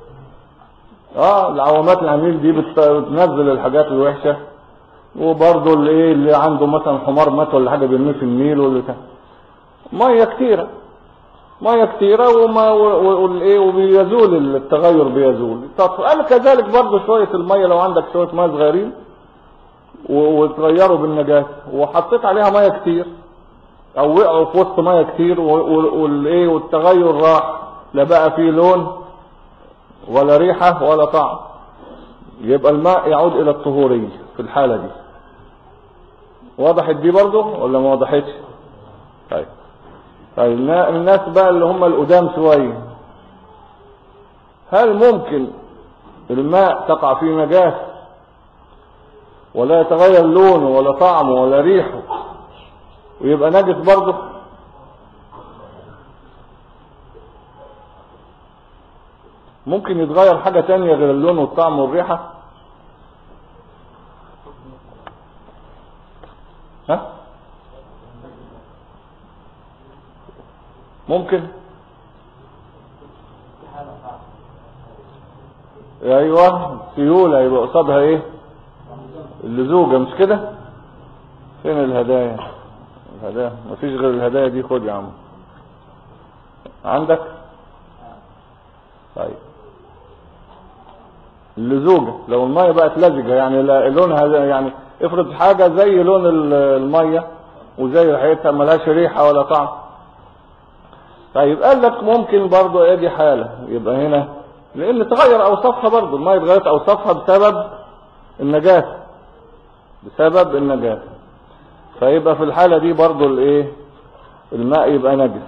العوامات العميل دي بتنزل الحاجات الوحشة. وبرضو اللي عنده مثلا حمار مات ولا حاجة بيرميه في النيل مية كتيرة وبيزول التغير بيزول. قال كذلك برضو شوية المية، لو عندك شوية مية صغيرين وتغيروا بالنجاسة وحطيت عليها مية كتير او وقعوا في وسط مية كتير والتغير راح، لا بقى فيه لون ولا ريحة ولا طعم، يبقى الماء يعود الى الطهورية في الحالة دي. وضحت دي برضو ولا ما وضحتش؟ طيب الناس بقى اللي هم القدام شوية، هل ممكن الماء تقع فيه نجاسة ولا يتغير لونه ولا طعمه ولا ريحه ويبقى نجس برضه؟ ممكن يتغير حاجة تانية غير اللون والطعم والريحة؟ ها؟ ممكن. ايوه سيولة يبقى قصادها ايه؟ اللزوجة، مش كده؟ فين الهدايا؟ مفيش غير الهدايا دي، خد يا عم عندك. طيب اللزوجة لو المية بقت لزجة يعني لونها يعني افرض حاجة زي لون المية وزي ريحتها ملهاش ريحة ولا طعم. طيب قال لك ممكن برضو يجي حالة يبقى هنا لان تغير اوصافها، برضو المية اتغيرت اوصافها بسبب النجاسة، فيبقى في الحالة دي برضو الماء يبقى نجس.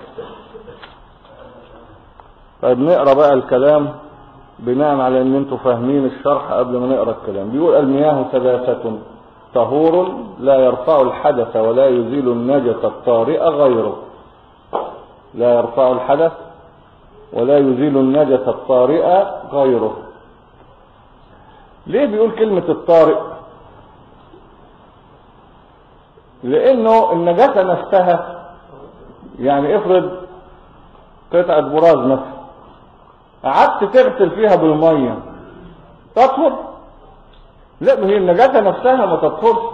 طيب نقرأ بقى الكلام بناء على ان انتوا فاهمين الشرح قبل ما نقرأ الكلام. بيقول المياه ثلاثة: طهور لا يرفع الحدث ولا يزيل النجس الطارئ غيره. لا يرفع الحدث ولا يزيل النجس الطارئ غيره. ليه بيقول كلمة الطارئ؟ لانه النجاسة نفسها، يعني افرض قطعة براز مثلا قعدت تغسل فيها بالمية تطهر؟ لا، هي النجاسة نفسها ما تطهرش.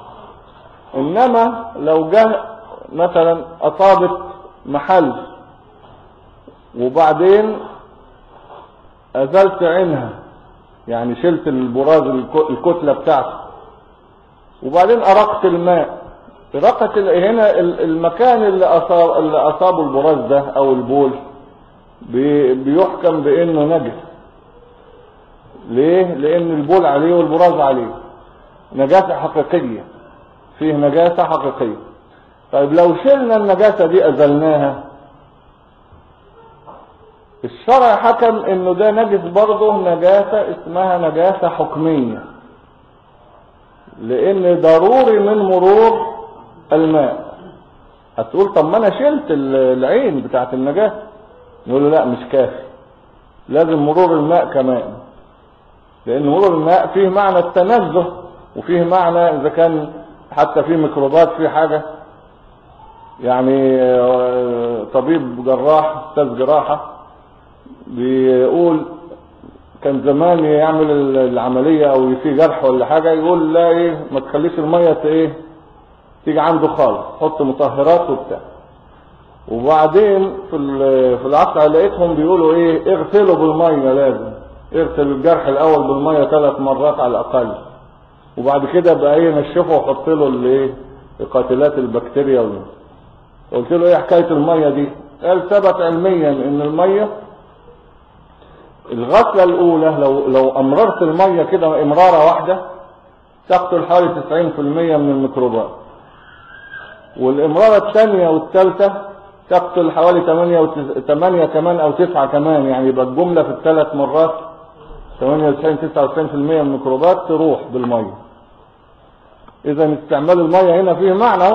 انما لو جاء مثلا اصابت محل وبعدين ازلت عينها، يعني شلت البراز الكتلة بتاعته وبعدين ارقت الماء، رقت هنا المكان اللي اصابه البراز ده او البول بيحكم بانه نجس. ليه؟ لان البول عليه والبراز عليه نجاسة حقيقية، فيه نجاسة حقيقية. طيب لو شلنا النجاسة دي ازلناها، الشرع حكم انه ده نجس برضه، نجاسة اسمها نجاسة حكمية، لان ضروري من مرور الماء. هتقول طب ما انا شلت العين بتاعت النجاسة، نقول له لا مش كافي، لازم مرور الماء كمان، لان مرور الماء فيه معنى التنزه وفيه معنى اذا كان حتى فيه ميكروبات فيه حاجة. يعني طبيب جراح استاذ جراحة بيقول كان زمان يعمل العملية او في جرح ولا حاجة يقول لا ما تخليش المية تيجي عنده خالص، حط مطهرات وبتاع. وبعدين في العصر لقيتهم بيقولوا اغسلوا بالمية، لازم اغسل الجرح الاول بالمية 3 مرات على الاقل، وبعد كده بقى نشفه وحط له قاتلات البكتيريا. قلت له حكاية المية دي؟ قال ثبت علميا ان المية الغسلة الاولى لو امررت المية كده امرارة واحدة تقتل حوالي 90% من الميكروبات، والإمرارة الثانية والثالثة تقتل حوالي 8 كمان أو 9 كمان، يعني يبقى الجملة في الثلاث مرات 98-99% من الميكروبات تروح بالمية. إذا استعمال المية هنا فيه معنى.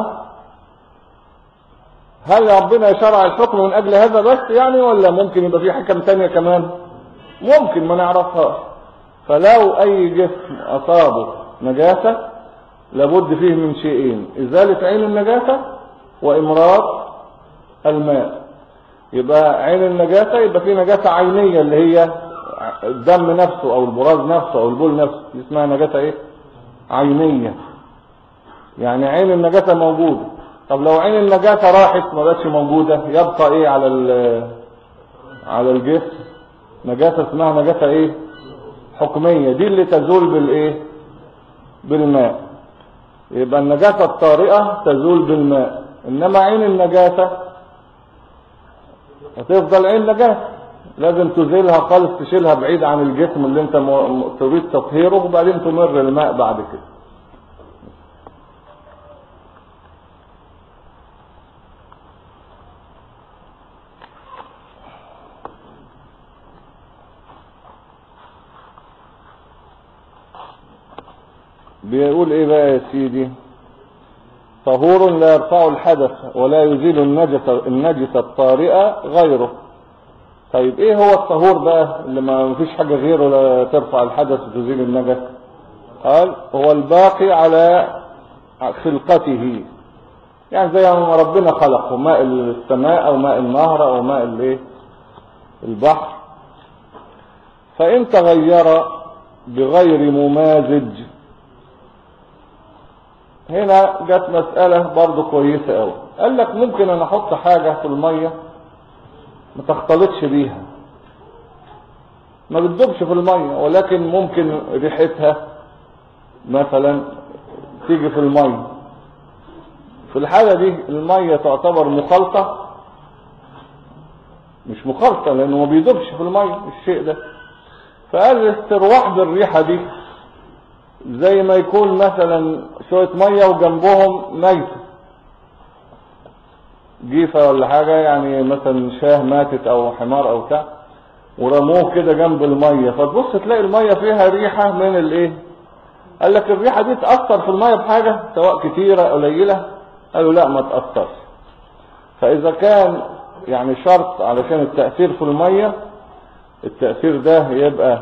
هل ربنا يشرع الحكم من أجل هذا بس يعني، ولا ممكن يبقى فيه حكم تانية كمان؟ ممكن ما نعرفهاش. فلو أي جسم أصابه نجاسة لابد فيه من شيئين: إزالة عين النجاسة وإمرار الماء. يبقى عين النجاسة يبقى فيه نجاسة عينية اللي هي الدم نفسه أو البراز نفسه أو البول نفسه، اسمها نجاسة إيه؟ عينية. يعني عين النجاسة موجودة. طب لو عين النجاسة راحت ما بقتش موجودة، يبقى إيه على الجسم؟ نجاسة اسمها نجاسة إيه؟ حكمية، دي اللي تزول بالإيه؟ بالماء. يبقى النجاسة الطارئة تزول بالماء، إنما عين النجاسة هتفضل عين نجاسة، لازم تزيلها خالص، تشيلها بعيد عن الجسم اللي انت تريد تطهيره، وبعدين تمر الماء بعد كده. بيقول ايه بقى يا سيدي؟ طهور لا يرفع الحدث ولا يزيل النجسة الطارئة غيره. طيب ايه هو الطهور بقى اللي ما فيش حاجة غيره لا ترفع الحدث وتزيل النجس؟ قال هو الباقي على خلقته، يعني زي ما ربنا خلقه، ماء السماء او ماء النهر او ماء البحر. فإن تغير بغير ممازج، هنا جت مسألة برضو كويسة قوي. قال لك ممكن انا احط حاجة في المية ما تختلطش بيها، ما بتدوبش في المية، ولكن ممكن ريحتها مثلا تيجي في المية. في الحالة دي المية تعتبر مخلطة؟ مش مخلطة، لانه ما بيدوبش في المية الشيء ده. فقال الاسترواح بالريحة دي زي ما يكون مثلا شوية مية وجنبهم ميتة، جيفة ولا حاجة، يعني مثلا شاه ماتت او حمار او بتاع، ورموه كده جنب المية، فتبص تلاقي المية فيها ريحة من الايه. قال لك الريحة دي تأثر في المية بحاجة سواء كتيرة قليلة؟ قالوا لا، ما تأثرش. فإذا كان يعني شرط علشان التأثير في المية، التأثير ده يبقى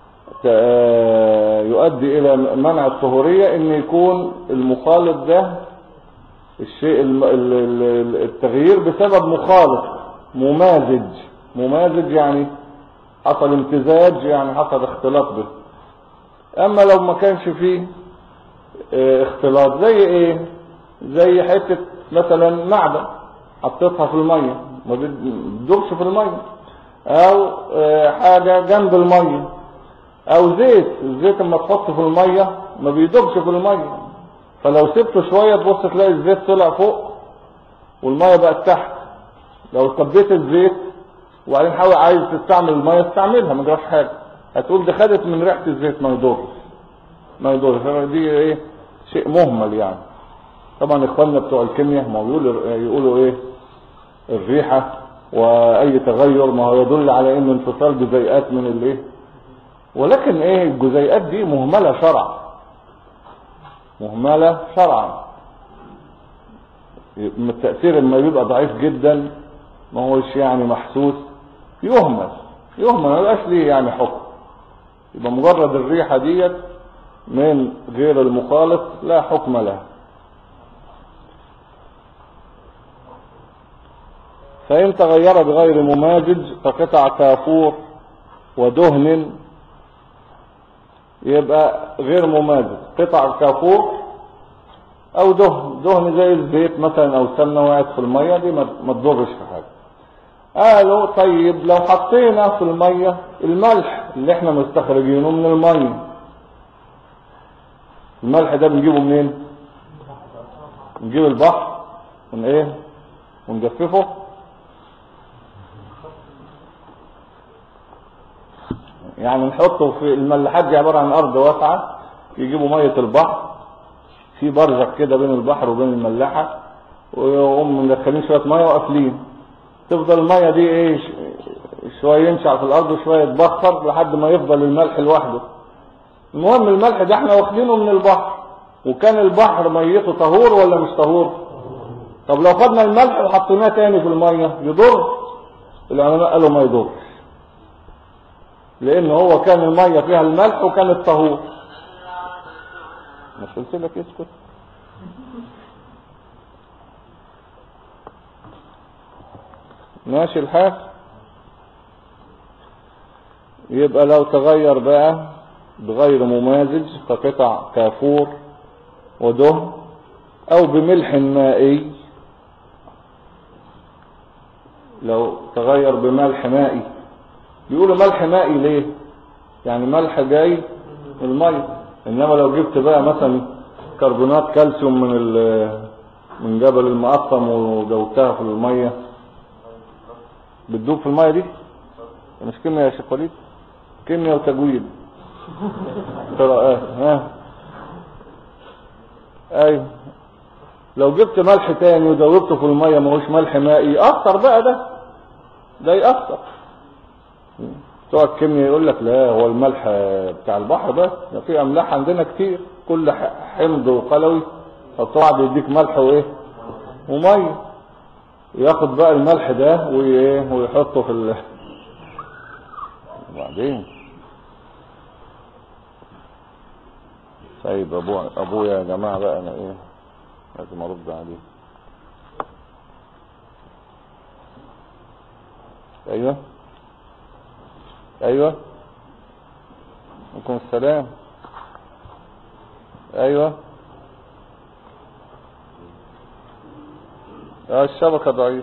يؤدي إلى منع الطهورية، إن يكون المخالط ده الشيء التغيير بسبب مخالط ممازج يعني حصل امتزاج، يعني حصل اختلاط به. اما لو ما كانش فيه اختلاط، زي ايه؟ زي حتة مثلا معدن حطيتها في المية ما بتدوبش في المية، او حاجة جنب المية، او الزيت لما تحطه في المية ما بيدوبش في المية، فلو سبته شوية تبص تلاقي الزيت طلع فوق والمية بقت تحت. لو كبيت الزيت وبعدين حاول عايز تستعمل المية استعملها، ما جراش حاجة، هتقول دي خدت من ريحة الزيت، ما يضرش. دي ايه؟ شيء مهمل يعني. طبعا اخواننا بتوع الكيمياء ما يقولوا ايه؟ الريحة واي تغير ما هو يدل على ان انفصال جزيئات من الايه، ولكن ايه؟ الجزيئات دي مهملة شرعا. التأثير لما بيبقى ضعيف جدا ما هوش يعني محسوس، يهمل ما يبقاش ليه يعني حكم. يبقى مجرد الريحة ديت من غير المخالط لا حكم لها. فإن تغير بغير ممازج فقطع كافور ودهن، يبقى غير ممازج، قطع كافور او دهن زي الزيت مثلا او سمنه وقعت في الميه، دي ما تضرش في حاجه. قالوا طيب لو حطينا في الميه الملح اللي احنا مستخرجينه من الميه، الملح ده بنجيبه منين؟ نجيب البحر ونجففه. يعني نحطه في الملاحات دي، عباره عن ارض واسعه، يجيبوا ميه البحر في برزخ كده بين البحر وبين الملاحة، ويقوم مدخلين شوية مية وقافلين، تفضل المية دي ايه شوية ينشع في الارض وشوية يتبخر لحد ما يفضل الملح لوحده. المهم الملح ده احنا واخدينه من البحر، وكان البحر ميته طهور ولا مش طهور؟ طب لو خدنا الملح وحطيناه تاني في المية يضر؟ العلماء قالوا ما يضرش، لان هو كان المية فيها الملح وكانت طهور. مش قلت لك اسكت؟ ماشي الحال. يبقى لو تغير بقى بغير ممازج كقطع كافور ودهن او بملح مائي، لو تغير بملح مائي. بيقولوا ملح مائي ليه؟ يعني ملح جاي من المية. انما لو جبت بقى مثلا كربونات كالسيوم من جبل المقطم ودوبتها في المية، بتدوب في المية دي؟ مش كيمياء يا شيخ وليد، كيمياء وتجويد قراءات. ها ايوه، لو جبت ملح تاني ودوبته في المية ما هوش ملح مائي يأثر بقى، ده يأثر. بتوع الكيمياء يقول لك لا، هو الملح بتاع البحر بس، ده في املاح عندنا كتير، كل حمض وقلوي فطبعا يديك ملح وايه وميه، ياخد بقى الملح ده ويحطه في وبعدين طيب ابويا يا جماعه بقى، انا ايه لازم ارد عليه. ايوه ايوه، عليكم السلام. ايوه الشبكه ضعيفه.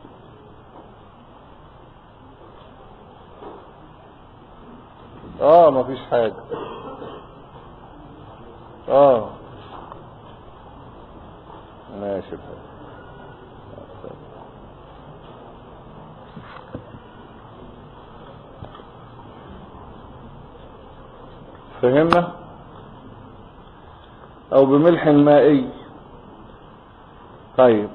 مفيش حاجه. ماشي. فهمنا؟ او بملح مائي. طيب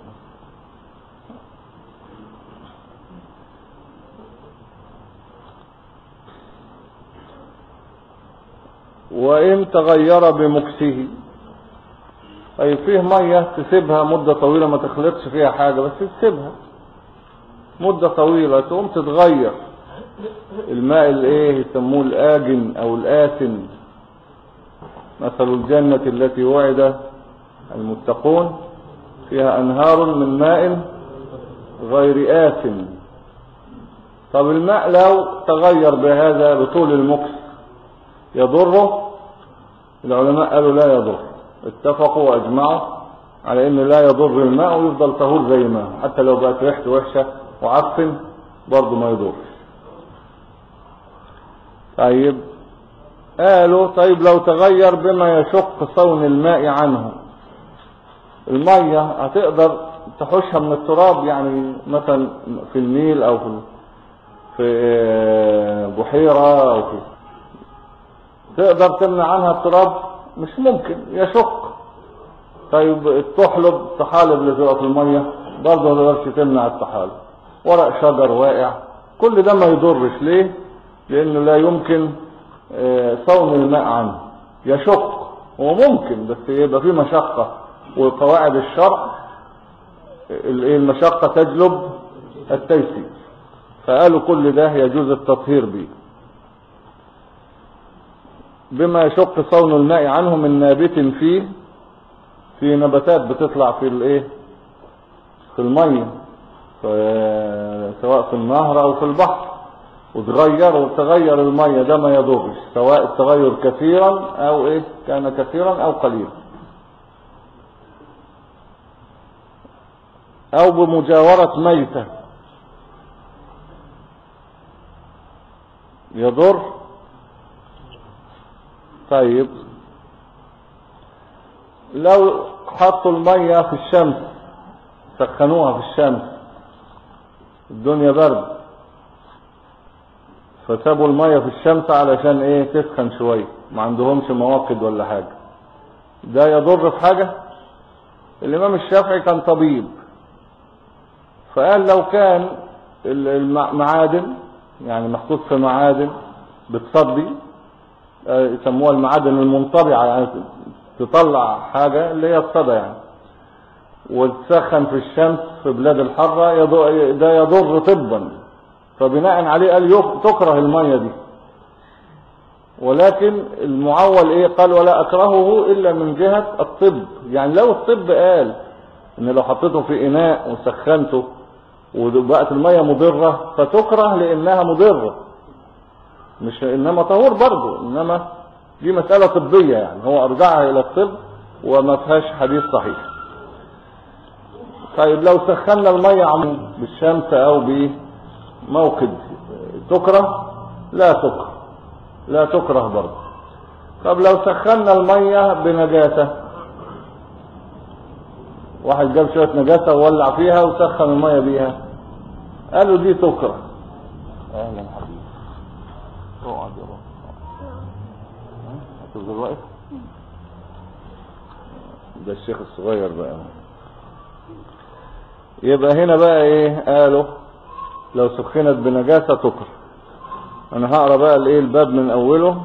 وإن تغير بمكسه، أي فيه مية تسيبها مدة طويلة ما تخلطش فيها حاجة، بس تسيبها مدة طويلة تقوم تتغير. الماء يسموه الآجن أو الآسن. مثل الجنة التي وعد المتقون فيها أنهار من ماء غير آسن. طب الماء لو تغير بهذا بطول المكس يضره؟ العلماء قالوا لا يضر، اتفقوا واجمعوا على ان لا يضر الماء ويفضل طهور زي ما هو، حتى لو بقت ريحته وحشه وعفن برضه ما يضرش. طيب قالوا طيب لو تغير بما يشق صون الماء عنه، الميه هتقدر تحوشها من التراب، يعني مثلا في النيل او في بحيره او تقدر تمنع عنها التراب؟ مش ممكن، يشق. طيب تحلب تحالب اللي تبقى في الميه برضه ما تقدرش تمنع التحالب. ورق شجر واقع كل ده ما يضرش. ليه؟ لانه لا يمكن صون الماء عنه، يشق. هو ممكن بس يبقى فيه مشقه، وقواعد الشرع المشقه تجلب التيسير، فقالوا كل ده يجوز التطهير به. بما يشق صون الماء عنه من نابت فيه، في نباتات بتطلع في المية سواء في النهر او في البحر وتغير المية، ده ما يضرش سواء التغير كثيرا او كان كثيرا او قليلا. او بمجاورة ميتة يضر. طيب لو حطوا المية في الشمس، سخنوها في الشمس، الدنيا برد، فسابوا المية في الشمس علشان تسخن شوية، ما عندهمش مواقد ولا حاجة، ده يضر في حاجة؟ الإمام الشافعي كان طبيب، فقال لو كان المعادن يعني محطوط في معادن بتصدي، يسموها المعادن المنطبعة، يعني تطلع حاجة اللي هي الصدى يعني، وتسخن في الشمس في بلاد الحرة، ده يضر طبا، فبناء عليه قال تكره المية دي. ولكن المعول ايه؟ قال ولا اكرهه الا من جهة الطب، يعني لو الطب قال ان لو حطيته في اناء وسخنته وبقت المية مضرة فتكره لانها مضرة، مش انما طهور برضه، انما دي مسألة طبية يعني، هو ارجعها الى الطب وما فيهاش حديث صحيح. طيب لو سخنا المية عموما بالشمس او بموقد تكره؟ لا تكره برضه. طب لو سخنا المية بنجاسة، واحد جاب شوية نجاسة وولع فيها وسخن المية بيها، قالوا دي تكره. اهلا حبيبي، اقعد يا بابا، هتفضل واقف؟ ده الشيخ الصغير بقى. يبقى هنا بقى ايه؟ قالوا لو سخنت بنجاسة تكره. انا هقرا بقى الايه الباب من اوله،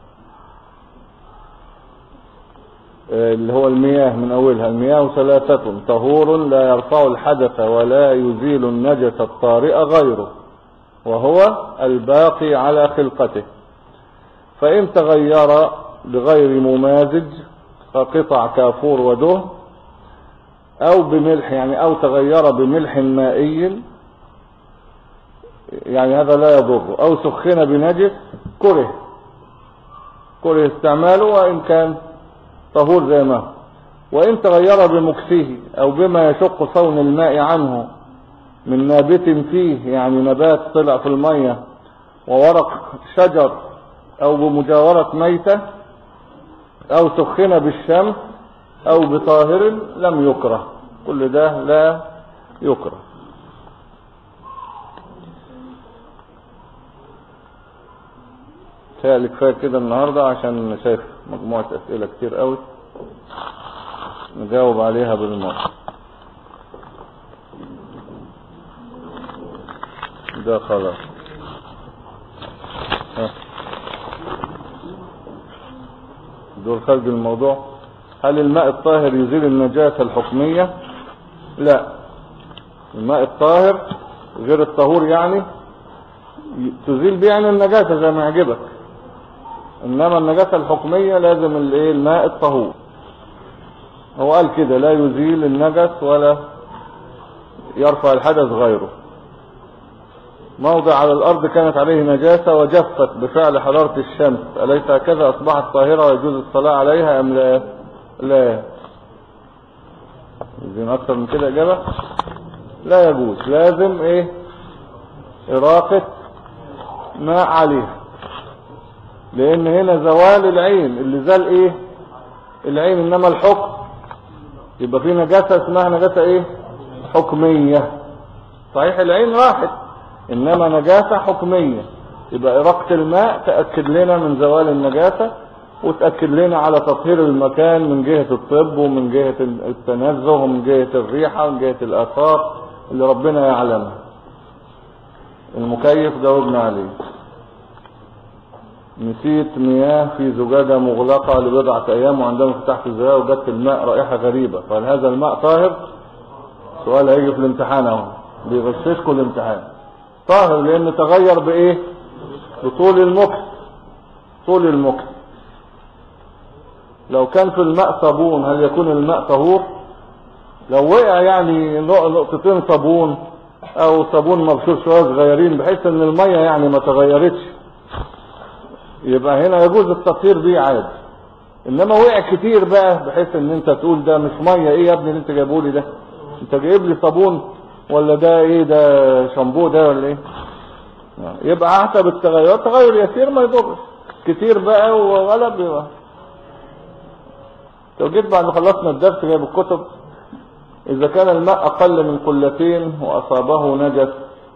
اللي هو المياه من اولها. المياه ثلاثة: طهور لا يرفع الحدث ولا يزيل النجس الطارئ غيره، وهو الباقي على خلقته، فإن تغير بغير ممازج كقطع كافور ودهن أو بملح، يعني أو تغير بملح مائي يعني هذا لا يضر، أو سخن بنجس كره استعماله وإن كان طهور زي ما هو. وإن تغير بمكسه أو بما يشق صون الماء عنه من نابت فيه، يعني نبات طلع في المية وورق شجر أو بمجاورة ميتة، أو سخن بالشمس أو بطاهر لم يكره. كل ده لا يكره. سألك كفاية كده النهاردة عشان شايف مجموعة أسئلة كتير قوي نجاوب عليها بالمرة. ده خلاص. دول خارج الموضوع. هل الماء الطاهر يزيل النجاسة الحكمية؟ لا، الماء الطاهر غير الطهور، يعني تزيل بيه يعني النجاسة زي ما يعجبك، انما النجاسة الحكمية لازم الماء الطهور. هو قال كده لا يزيل النجس ولا يرفع الحدث غيره. موضع على الارض كانت عليه نجاسة وجفت بفعل حرارة الشمس، أليس هكذا اصبحت طاهرة ويجوز الصلاة عليها ام لا؟ لا يزين اكتر من كده اجابة لا يجوز، لازم اراقة ماء عليها، لان هنا زوال العين اللي زال العين، انما الحكم يبقى في نجاسة اسمها نجاسة حكمية. صحيح العين راحت انما نجاسة حكمية، يبقى اراقة الماء تأكد لنا من زوال النجاسة، وتأكد لنا على تطهير المكان من جهة الطب ومن جهة التنزه ومن جهة الريحة ومن جهة الآثار اللي ربنا يعلمها. المكيف جاوبنا عليه. نسيت مياه في زجاجة مغلقة لبضعة ايام، وعندما فتحت الزجاجة وجدت الماء رائحة غريبة، قال هذا الماء طاهر؟ سؤال هيجي في الامتحان اهو، بيغششكوا الامتحان. طاهر لان تغير بطول المكس. طول المكس. لو كان في الماء صابون هل يكون الماء طهور؟ لو وقع يعني نقطتين صابون او صابون مبشور شوية صغيرين بحيث ان المية يعني ما تغيرتش، يبقى هنا يجوز التطهير بيه عادي. انما وقع كتير بقى بحيث ان انت تقول ده مش مية، ايه يا ابني اللي انت جايبه لي ده؟ انت جايب لي صابون ولا ده ده شامبو ده ولا ايه؟ يبقى حسب التغير، تغير يسير ما يضرش، كتير بقى وغلب يبقى. لو جيت بعد ما خلصنا الدرس جايب الكتب، اذا كان الماء اقل من قلتين واصابه نجس،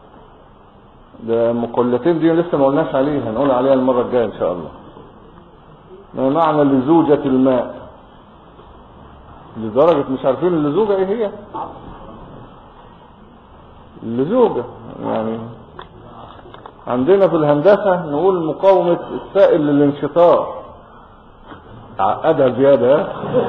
ده قلتين دي لسه ما قلناش عليها، هنقول عليها المرة الجاية ان شاء الله. ما معنى لزوجة الماء؟ لدرجة مش عارفين اللزوجة ايه هي. اللزوجة يعني عندنا في الهندسة نقول مقاومة السائل للانشطار. عقدها زيادة.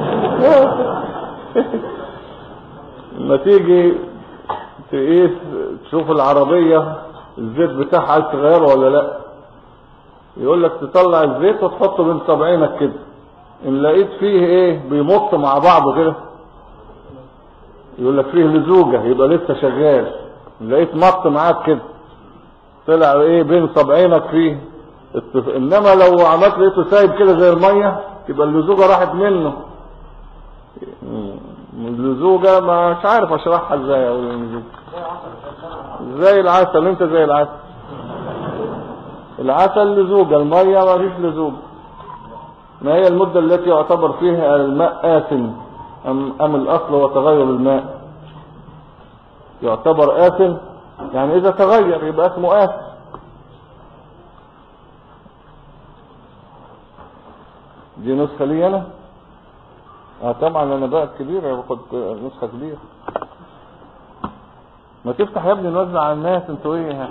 لما تيجي تقيس تشوف العربية الزيت بتاعها عايز تغيره ولا لا، يقول لك تطلع الزيت وتحطه بين صبعينك كده، ان لقيت فيه ايه بيمط مع بعضه كده يقول لك فيه لزوجة يبقى لسه شغال. لقيت مط معاك كده طلع ايه بين صبعينك فيه انما لو عملت لقيته سايب كده زي المية يبقى اللزوجة راحت منه. اللزوجة مش عارف اشرحها ازاي. اقول اللزوجة زي العسل. انت زي العسل. العسل لزوجة، المية ما فيش لزوجة. ما هي المدة التي يعتبر فيها الماء آسن أم الأصل هو تغير الماء؟ يعتبر آسن يعني إذا تغير يبقى اسمه آسن. دي نسخة لي أنا؟ طبعا أنا بقى كبير باخد نسخة كبيرة. ما تفتح يا ابني نوزع على الناس. انتوا ايه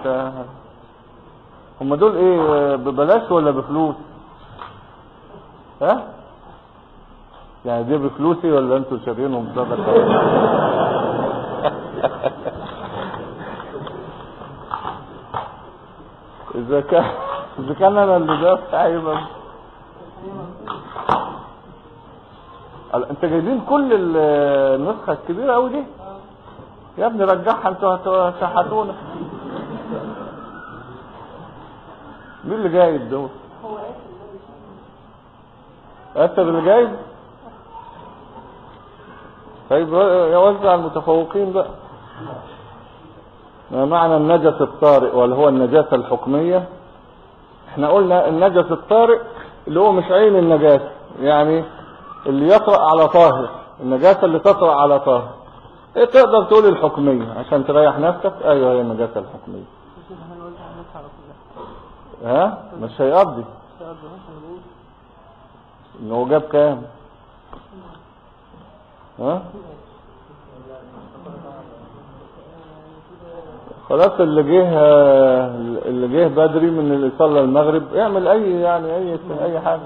هم دول ايه ببلاش ولا بفلوس؟ ها يعني دي بفلوسي ولا انتوا شارينهم صدقة؟ اذا كان انا اللي دافع يبقى انت جايبين كل النسخة الكبيرة قوي دي يا ابني رجعها. انتوا شحتونا. مين اللي جايب دول؟ اسر اللي جايب. طيب يوزع المتفوقين بقى. ما معنى النجس الطارئ ولا هو النجاسة الحكمية؟ احنا قلنا النجس الطارئ اللي هو مش عين النجاسة، يعني اللي يطرأ على طاهر، النجاسة اللي تطرأ على طاهر. ايه تقدر تقول الحكمية عشان تريح نفسك؟ ايوه هي النجاسة الحكمية. ها مش هيقضي ان هو جاب كام؟ ها خلاص اللي جه بدري من اللي صلى المغرب اعمل اي حاجة.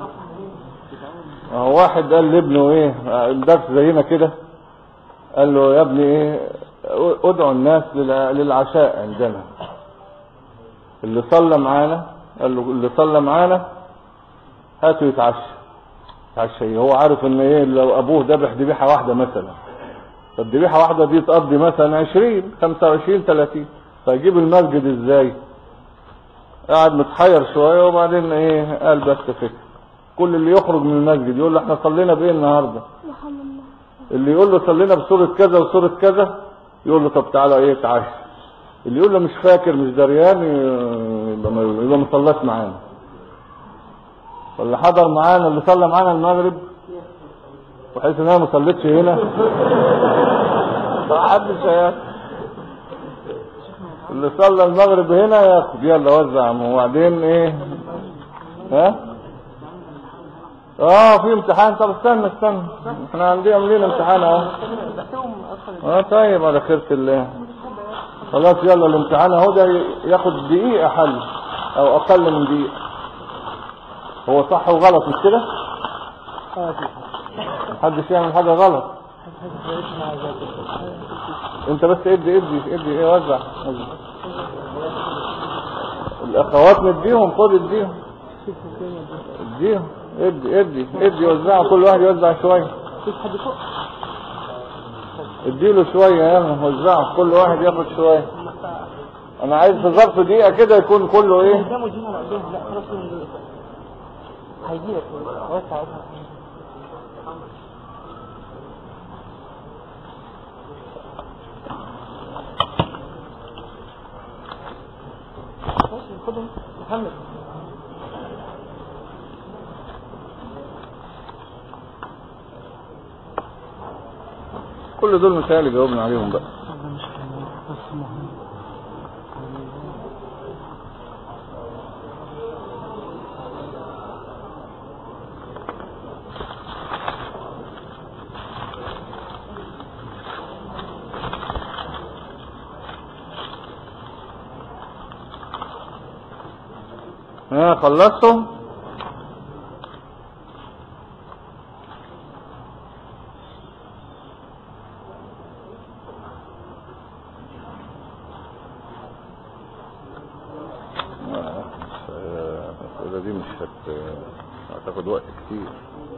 هو واحد قال لابنه ايه الدرس زينا كده، قال له يا ابني ايه ادعوا الناس للعشاء عندنا. اللي صلى معانا قال له اللي صلى معانا هاتوا يتعشى. هو عارف ان ايه لو ابوه ذبح ذبيحه واحده مثلا، فالذبيحه واحده دي تقضي مثلا 20 25 30، فيجيب المسجد ازاي؟ قاعد متحير شويه وبعدين ايه قال بس فكر. كل اللي يخرج من المسجد يقول له احنا صلينا بايه النهارده؟ اللي يقول له صلينا بسوره كذا وسوره كذا يقول له طب تعالى ايه تعشى. اللي يقول له مش فاكر مش دريان يبقى ما صلاش معانا. واللي حضر معانا اللي صلى معانا المغرب وحيث ان انا ما صليتش هنا ما حدش هياخد. اللي صلى المغرب هنا ياخد. يلا وزع. وبعدين ايه في امتحان. طب استنى احنا عاملين امتحان اهو. طيب على خيرة الله. خلاص يلا الامتحان اهو ده ياخد دقيقة حل او اقل من دقيقة. هو صح وغلط مش كده؟ محدش يعمل حاجة غلط. انت بس ادي ايه وزع. الاخوات نديهم. خد اديهم ادي وزعوا. كل واحد يوزع شوية. اديله شوية يلا وزعوا. كل واحد ياخد شوية. انا عايز في ظرف دقيقة كده يكون كله ايه. هيجيلك وسع. خدهم محمد. كل دول مثال جاوبنا عليهم بقى. ها خلصتم؟ الأسئلة دي مش هتاخد وقت كتير.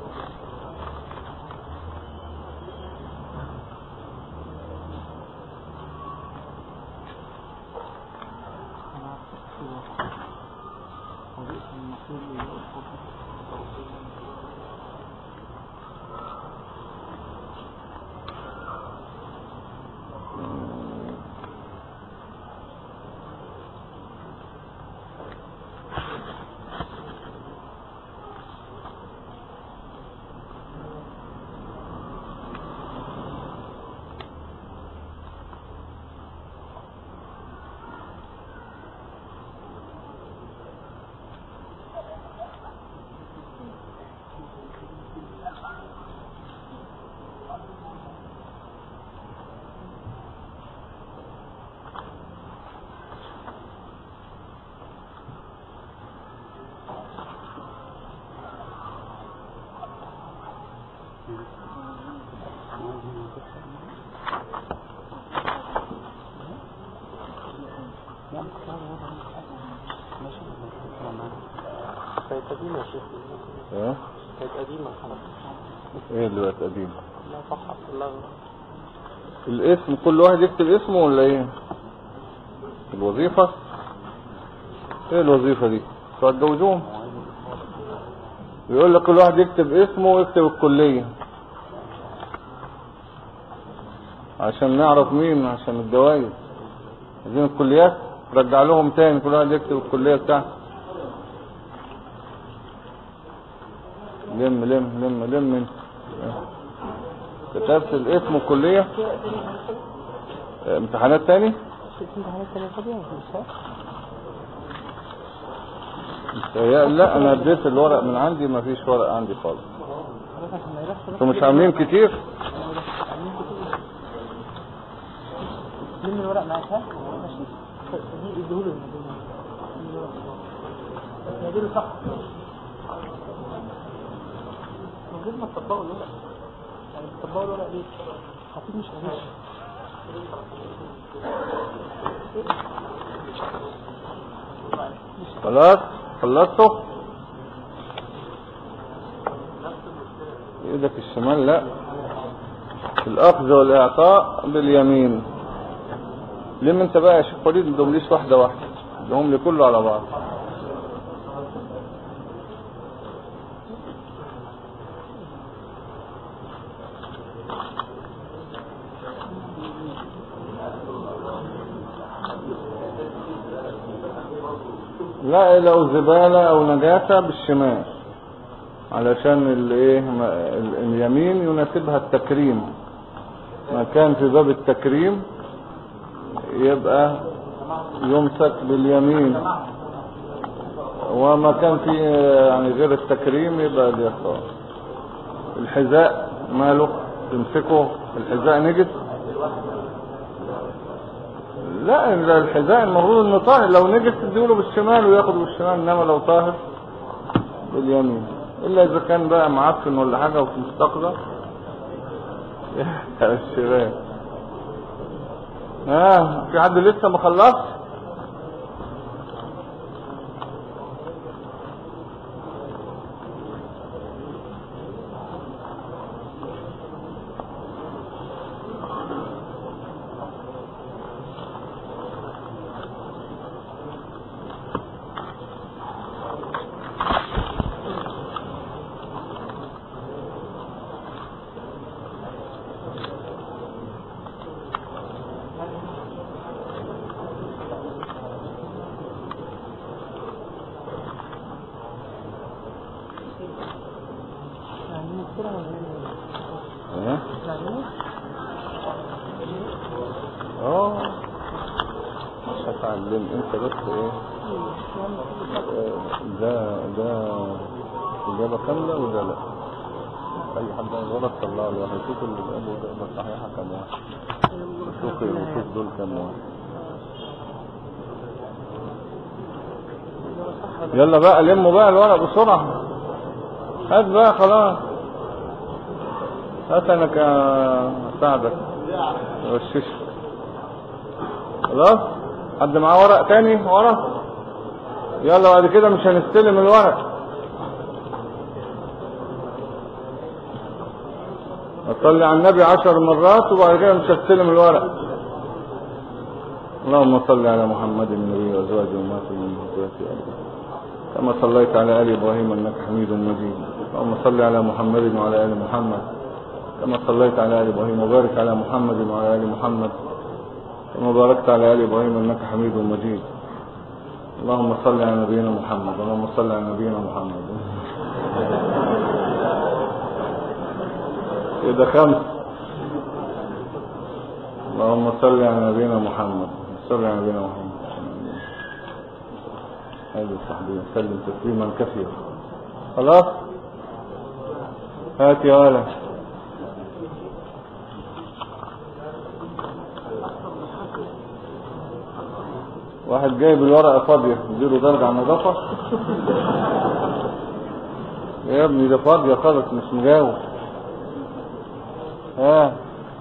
كانت قديمة يا شيخ. ايه؟ كانت قديمة خلاص. ايه اللي بقت قديمة؟ لا صح الله. الاسم كل واحد يكتب اسمه ولا ايه؟ الوظيفة؟ ايه الوظيفة دي؟ تتجوزوهم؟ يقول لك كل واحد يكتب اسمه ويكتب الكلية عشان نعرف مين، عشان الجوائز. عايزين الكليات رجع لهم تاني، كل واحد يكتب الكلية بتاعته. لم لم لم لم انت كتبت الاسم والكلية. امتحانات تاني؟ امتحانات تاني فاضية لا انا اديت الورق من عندي، ما فيش ورق عندي خالص. انتوا مش عاملين كتير؟ من الورق معاك ها؟ ماشي. دي اديهوله اديله صح. من غير ما تطبقوا الورق، يعني تطبقوا الورق ليه؟ حسيت مش هنمشي. خلاص خلصتوا؟ ايدك الشمال لا، الاخذ والاعطاء باليمين. لم انت بقى يا شيخ وليد، ادهم ليش واحده واحده، ادهم لي كله على بعض. لا لو زبالة او نجاسة بالشمال، علشان اليمين يناسبها التكريم. ما كان في باب التكريم يبقى يمسك باليمين، وما كان في يعني غير التكريم يبقى اليسار. الحذاء ماله تمسكه؟ الحذاء نجس؟ لا الحذاء المفروض انه طاهر، لو نجس تديله بالشمال وياخده بالشمال، انما لو طاهر باليمين، الا اذا كان بقى معفن ولا حاجه وفي مستقذر. يا الشباب في حد لسه ما خلص؟ مش هتعلم انت بس ايه، ده اجابة كاملة ولا لا؟ اي حد غلط طلع له واحد، شوف اللي قالوا اجابة صحيحة كم واحد، شوف دول كم واحد. يلا بقى لموا بقى الورق بسرعة. هات بقى خلاص. هات انا اساعدك غششك. خلاص حد معاه ورق تاني ورق؟ يلا بعد كده مش هنستلم الورق. اصلي على النبي 10 مرات وبعد كده مش هستلم الورق. اللهم صل على محمد النبي وازواجه وامهاته وذريته كما صليت على ال ابراهيم انك حميد مجيد. اللهم صل على محمد وعلى ال محمد كما صليت على ال ابراهيم وبارك على محمد وعلى ال محمد كما باركت على ال ابراهيم انك حميد مجيد. اللهم صل على نبينا محمد. اللهم صل على نبينا محمد. كده 5. اللهم صل على نبينا محمد. صل على نبينا محمد. هذا صحبي وسلم تسليما كثيرا. خلاص هات يا ولد. واحد جايب الورقة فاضية اديله درجة على النظافة. يا ابني ده فاضية خالص مش مجاوب. ها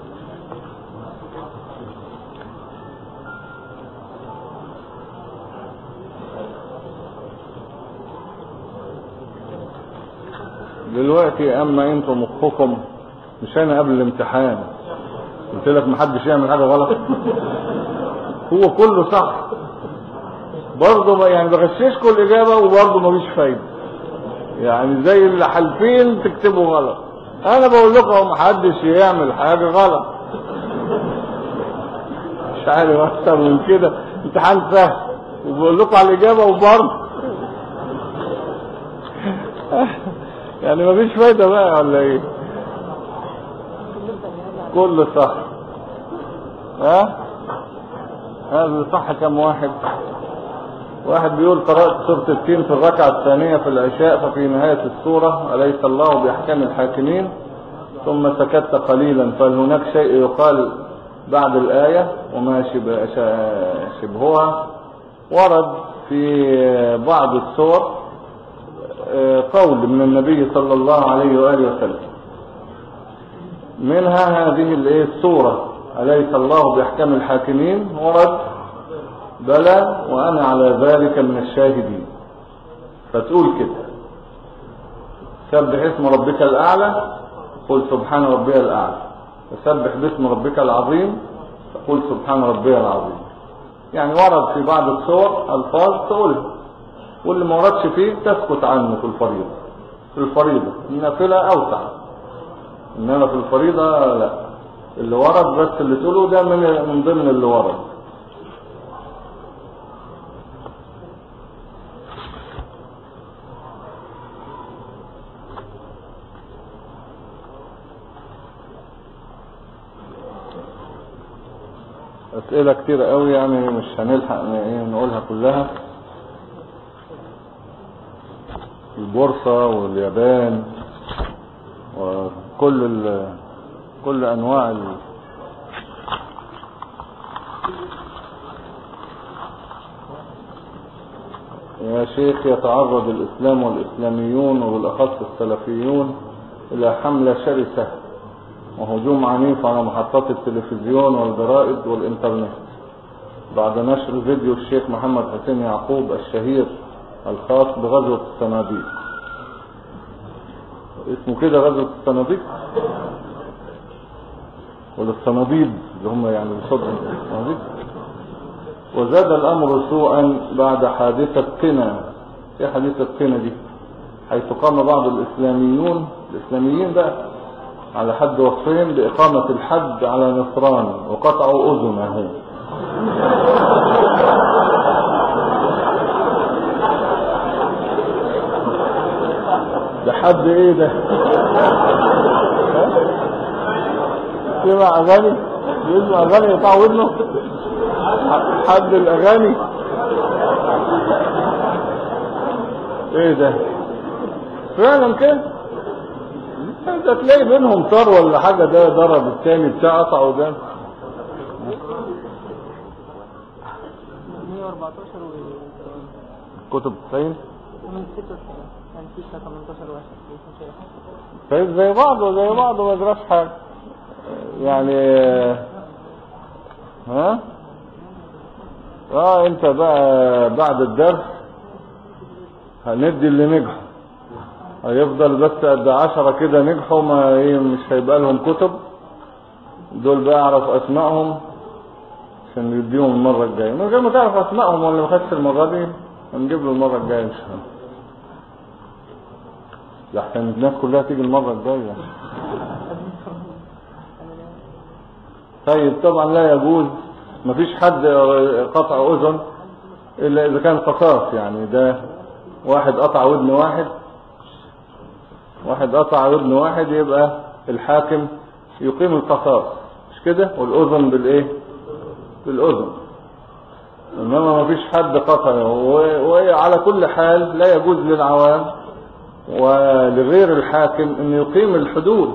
دلوقتي اما انتوا مخكم مش انا قبل الامتحان قلت لك محدش يعمل حاجة غلط. هو كله صح برضه يعني بغششكوا الاجابة وبرضه مفيش فايدة. يعني زي اللي حالفين تكتبوا غلط. انا بقول لكم محدش يعمل حاجة غلط. مش عارف اكتر من كده. امتحان سهل وبقول لكم على الاجابة وبرضه يعني مفيش فايدة بقى ولا ايه؟ كل صح. ها هذا صح. كم واحد بيقول قرأت سورة التين في الركعة الثانية في العشاء ففي نهاية السورة أليس الله بأحكام الحاكمين ثم سكت قليلا فهل هناك شيء يقال بعد الآية وما شبهها؟ ورد في بعض السور قول من النبي صلى الله عليه وآله وسلم منها هذه السورة أليس الله بأحكام الحاكمين. ورد بلى وأنا على ذلك من الشاهدين. فتقول كده سبح اسم ربك الأعلى قل سبحان ربي الأعلى وسبح باسم ربك العظيم قل سبحان ربي العظيم. يعني ورد في بعض السور ألفاظ تقولها واللي ما وردش فيه تسكت عنه في الفريضة. في الفريضة النافلة أوسع إنما في الفريضة لا. اللي ورد بس اللي تقوله ده من ضمن اللي ورد. أسئلة كتير قوي يعني مش هنلحق نقولها كلها. البورصة واليابان وكل أنواع يا شيخ يتعرض الإسلام والإسلاميون وبالأخص السلفيون إلى حملة شرسة وهجوم عنيف على محطات التلفزيون والجرائد والإنترنت بعد نشر فيديو الشيخ محمد حسين يعقوب الشهير الخاص بغزوة الصناديق. اسمه كده غزوة الصناديق ولا الصناديد اللي هم يعني بصدر الصناديق. وزاد الأمر سوءا بعد حادثة قنا. ايه حادثة قنا دي؟ حيث قام بعض الإسلاميين بقى على حد وصفين بإقامة الحد على نصراني وقطعوا أذنه. ده حد ايه ده؟ سمع اغاني يسمع اغاني يقطع ودنه. حد الاغاني ايه ده فعلا كده؟ انت تلاقي بينهم طار ولا حاجة ده ضرب الثاني بتاع قطع ودان. 114 كتب 90 من 96 يعني في 18 واحد طيب زي بعضه ما يجراش حاجة يعني. ها انت بقى بعد الدرس هندي اللي نجحوا، هيفضل بس قد 10 كده نجحوا ما مش هيبقى لهم كتب، دول بقى اعرف اسمائهم عشان نديهم المرة الجاية. من غير ما تعرف اسمائهم واللي ما خدش المرة دي هنجيب له المرة الجاية ان شاء الله، لحسن الناس كلها تيجي المرة الجاية. طيب طبعا لا يجوز، مفيش حد قطع اذن الا اذا كان قصاص، يعني ده واحد قطع ودن واحد يبقى الحاكم يقيم القصاص، مش كده؟ والاذن بالايه؟ بالاذن. انما مفيش حد قطع، وعلى كل حال لا يجوز للعوام ولغير الحاكم ان يقيم الحدود،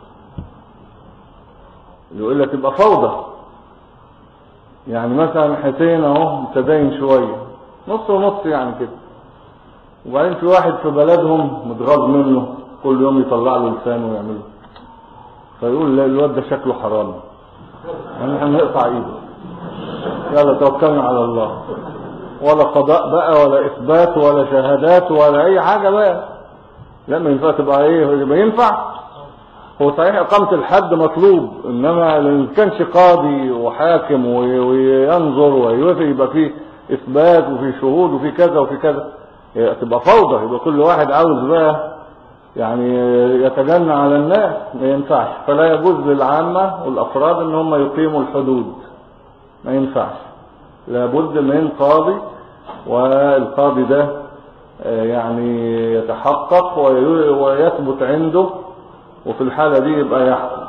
يقول لك يبقى فوضى. يعني مثلا حسين اهو متدين شوية نص ونص يعني كده، وبعدين في واحد في بلدهم متغاظ منه كل يوم يطلع له لسانه ويعمله، فيقول لا الواد ده شكله حرام يعني هنقطع ايده، يلا توكلنا على الله، ولا قضاء بقى ولا اثبات ولا شهادات ولا اي حاجة بقى. لا ما ينفع تبقى يبقى ينفع. هو صحيح اقامة الحد مطلوب، انما لو كانش قاضي وحاكم وينظر ويوفي يبقى فيه اثبات وفي شهود وفي كذا وفي كذا، تبقى فوضى، يبقى كل واحد عاوز بقى يعني يتجنى على الناس، ما ينفعش. فلا يجوز للعامة والافراد ان هم يقيموا الحدود، ما ينفعش، لابد من قاضي، والقاضي ده يعني يتحقق ويثبت عنده، وفي الحالة دي يبقى يحكم.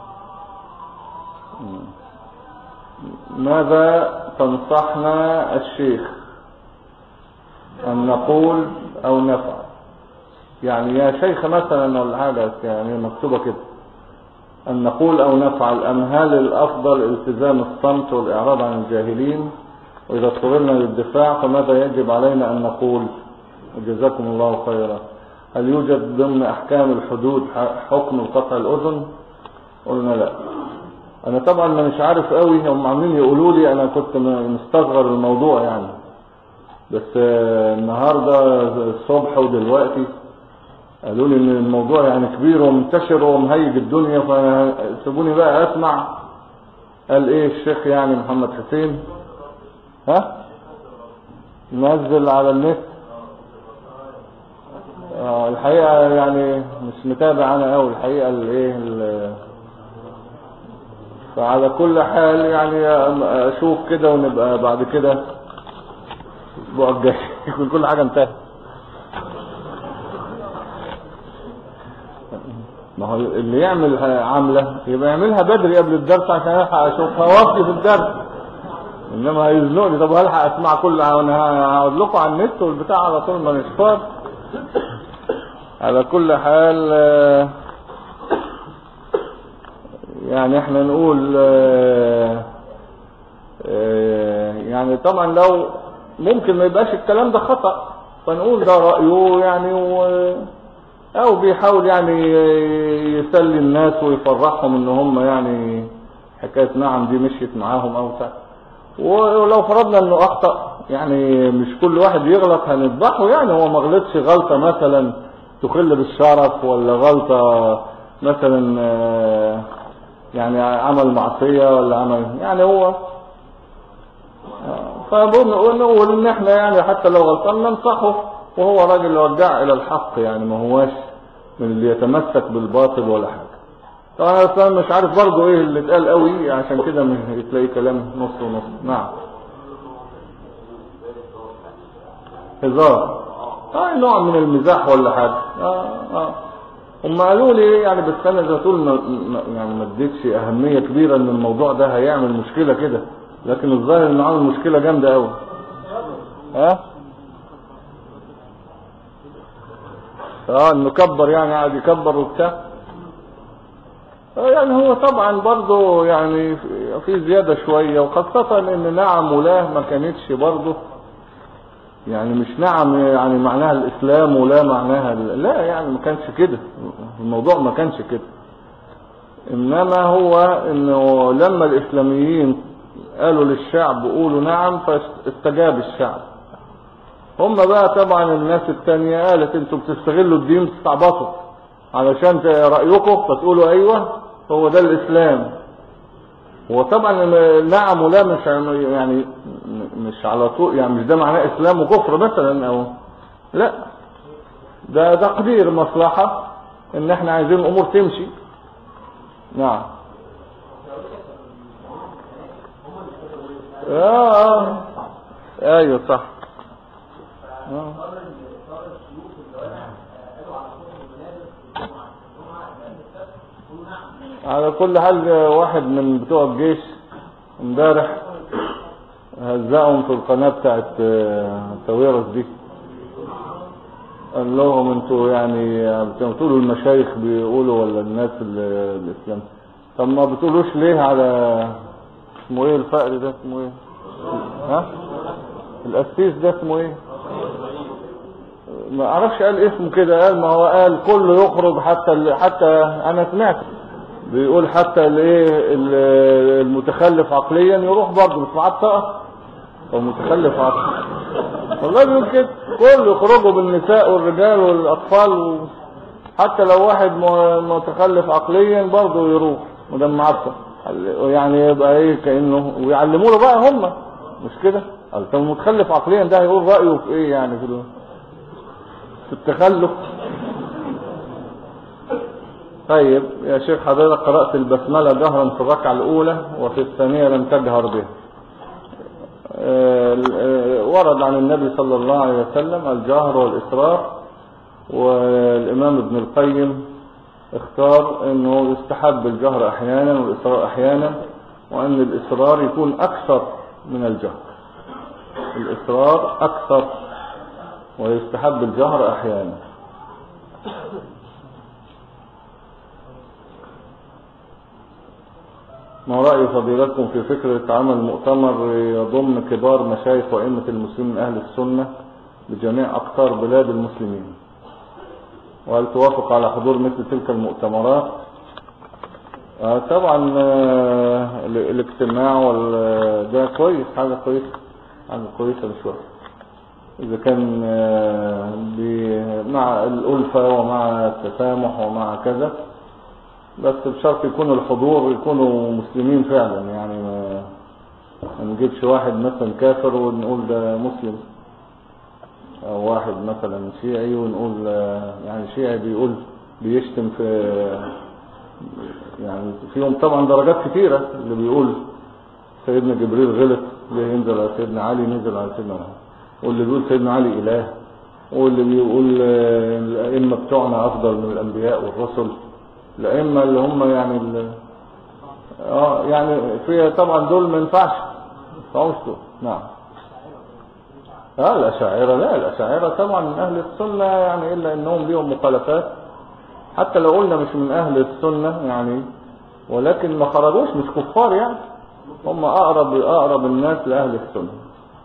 ماذا تنصحنا الشيخ أن نقول أو نفعل؟ يعني يا شيخ مثلا ولا حاجة يعني مكتوبة كده، أن نقول أو نفعل، أم هل الأفضل التزام الصمت والإعراض عن الجاهلين؟ وإذا اضطررنا للدفاع فماذا يجب علينا أن نقول؟ جزاكم الله خيرا. هل يوجد ضمن أحكام الحدود حكم القطع الأذن؟ قلنا لا. أنا طبعا مش عارف قوي، هم عاملين يقولوا لي، أنا كنت مستصغر الموضوع يعني، بس النهاردة الصبح ودلوقتي قالوا لي ان الموضوع يعني كبير ومنتشر ومهيج الدنيا، فسيبوني بقى اسمع قال ايه الشيخ يعني محمد حسين. نزل على النت. الحقيقة يعني مش متابع انا قوي الحقيقة فعلى كل حال يعني اشوف كده، ونبقى بعد كده الاسبوع الجاي يكون كل حاجة انتهت. ما هو اللي يعمل عملة يبقى يعملها بدري قبل الدرس عشان الحق اشوفها وقتي في الدرس، انما هيزنقني. طب هلحق اسمع كلها وانا هقعد لكم على النت والبتاع على طول ما نشفار. على كل حال يعني احنا نقول يعني طبعا لو ممكن ما يبقاش الكلام ده خطأ فنقول ده رأيه يعني، او بيحاول يعني يسلي الناس ويفرحهم ان هم يعني حكاية نعم دي مشيت معاهم او بتاع. ولو فرضنا انه اخطأ يعني مش كل واحد يغلط هنذبحه، يعني هو ما غلطش غلطة مثلا تخل بالشرف، ولا غلطة مثلا يعني عمل معصية ولا عمل يعني هو فنقول ان احنا يعني حتى لو غلطان ننصحه، وهو راجل رجع الى الحق يعني ما هواش من اللي يتمسك بالباطل ولا حاجة. طبعا انا اصلا مش عارف برضو ايه اللي اتقال قوي عشان كده مش تلاقي كلام نص ونص. نعم هزار نوع من المزاح ولا حاجة. هم قالوا لي يعني، بس انا زي طول يعني ما اديتش اهمية كبيرة ان الموضوع ده هيعمل مشكلة كده، لكن الظاهر انه عامل مشكلة جامدة قوي. انه كبر يعني قاعد يكبر وبتاع. يعني هو طبعا برضه يعني في زيادة شوية، وخاصة ان نعم ولا ما كانتش برضه يعني مش نعم يعني معناها الإسلام ولا معناها لا، يعني ما كانش كده الموضوع، ما كانش كده. إنما هو إنه لما الإسلاميين قالوا للشعب قولوا نعم فاستجاب الشعب. هم بقى طبعا الناس التانية قالت انتوا بتستغلوا الدين تستعبطوا علشان رأيكم فتقولوا ايوه هو ده الإسلام. وطبعا نعم ولا مش يعني مش على طول، يعني مش ده معناه إسلام وكفر مثلا أو لا، ده تقدير مصلحة ان احنا عايزين الامور تمشي. نعم. ايوه صح. على كل حال واحد من بتوع الجيش امبارح هزقهم في القناة بتاعت تويرس دي، قال لهم انتوا يعني بتقولوا المشايخ بيقولوا ولا الناس الاسلام، طب ما بتقولوش ليه على اسمه ايه الفقر ده اسمه ايه؟ ها القسيس ده اسمه ايه؟ ما اعرفش قال اسمه كده، قال ما هو قال كله يخرج حتى انا سمعت بيقول حتى الايه المتخلف عقليا يروح برضه مش معاه بطاقه او متخلف عقليا، والله بيقول كده كله يخرجوا بالنساء والرجال والاطفال حتى لو واحد متخلف عقليا برضه يروح مدام معاه بطاقه، يعني يبقى ايه كانه ويعلموا له بقى هم مش كده. طب المتخلف عقليا ده هيقول رايه في ايه يعني في التخلف؟ طيب يا شيخ حضرتك قرأت البسملة جهرا في الركعة الأولى وفي الثانية لم تجهر به. ورد عن النبي صلى الله عليه وسلم الجهر والإسرار، والإمام ابن القيم اختار أنه يستحب الجهر أحيانا والإسرار أحيانا، وأن الإسرار يكون أكثر من الجهر، الإسرار أكثر ويستحب الجهر أحيانا. ما رأي فضيلتكم في فكرة عمل مؤتمر يضم كبار مشايخ وأئمة المسلمين أهل السنة بجميع أقطار بلاد المسلمين، وهل توافق على حضور مثل تلك المؤتمرات؟ طبعا الاجتماع ده كويس، حاجة كويسة مش وحشة إذا كان مع الألفة ومع التسامح ومع كذا، بس بشرط يكون الحضور يكونوا مسلمين فعلا، يعني ما نجيبش واحد مثلا كافر ونقول ده مسلم، او واحد مثلا شيعي ونقول يعني شيعي بيقول بيشتم في، يعني فيهم طبعا درجات كثيرة، اللي بيقول سيدنا جبريل غلط ليه ينزل على سيدنا علي نزل على سيدنا محمد، واللي بيقول سيدنا علي إله، واللي بيقول الأئمة بتوعنا أفضل من الأنبياء والرسل، الأئمة اللي هم يعني يعني في طبعا دول ما ينفعش توصلوا. نعم. الأشاعرة لا، الأشاعرة طبعا من أهل السنة يعني، إلا إنهم ليهم مخالفات حتى لو قلنا مش من أهل السنة يعني، ولكن ما خرجوش مش كفار يعني، هم أقرب الناس لأهل السنة.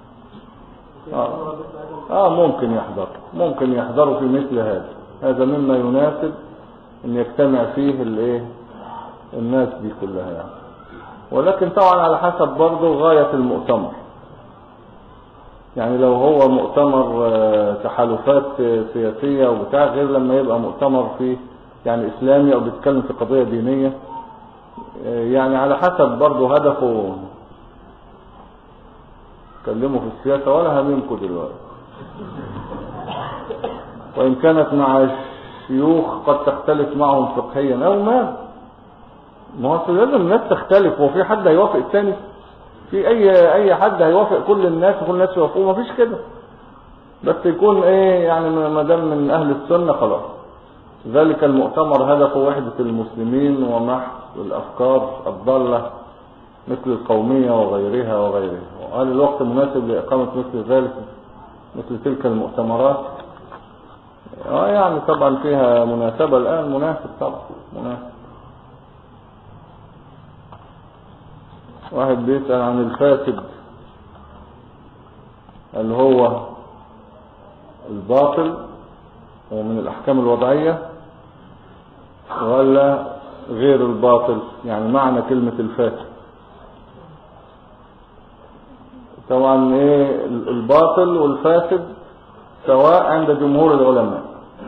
ممكن يحضروا في مثل هذا مما يناسب ان يجتمع فيه الناس دي كلها يعني، ولكن طبعا على حسب برضه غاية المؤتمر، يعني لو هو مؤتمر تحالفات سياسية وبتاع غير لما يبقى مؤتمر فيه يعني اسلامي او بيتكلم في قضية دينية، يعني على حسب برضه هدفه. تكلموا في السياسة ولا همينكم دلوقتي، وإن كانت مع شيوخ قد تختلف معهم فقهيا أو ما هو لازم الناس تختلف، وفي حد هيوافق الثاني؟ في أي حد هيوافق كل الناس وكل الناس يوافقوا؟ ما فيش كده، بس يكون يعني ما دام من أهل السنة خلاص. ذلك المؤتمر هدفه وحدة المسلمين ومحو الأفكار الضالة مثل القومية وغيرها، وقال الوقت مناسب لإقامة مثل تلك المؤتمرات. يعني طبعا فيها مناسبة الآن، مناسب طبعا مناسب. واحد بيسأل عن الفاسد، هل هو الباطل ومن الأحكام الوضعية ولا غير الباطل؟ يعني معنى كلمة الفاسد. طبعا ايه الباطل والفاسد سواء عند جمهور العلماء،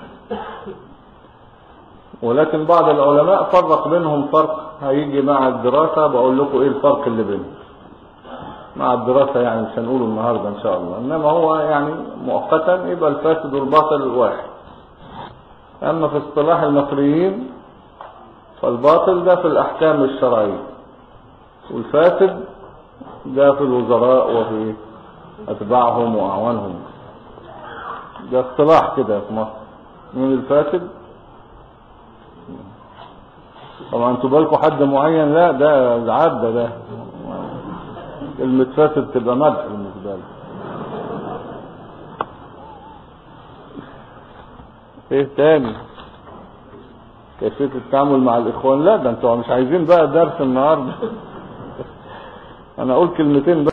ولكن بعض العلماء فرق بينهم فرق هيجي مع الدراسة. بقول لكم ايه الفرق اللي بينهم مع الدراسة، يعني مش هنقوله النهاردة ان شاء الله، انما هو يعني مؤقتا يبقى الفاسد والباطل واحد. اما في اصطلاح المصريين فالباطل ده في الاحكام الشرعية، والفاسد ده في الوزراء وفي اتباعهم واعوانهم. ده اصطلاح كده في مصر من الفاسد. طبعا انتوا بالكم حد معين؟ لا، ده العادة ده كلمة فاسد تبقى مدح بالنسبة لي. ايه تاني؟ كيفية التعامل مع الاخوان. لا ده انتوا مش عايزين بقى درس النهاردة. انا اقول كلمتين بقى.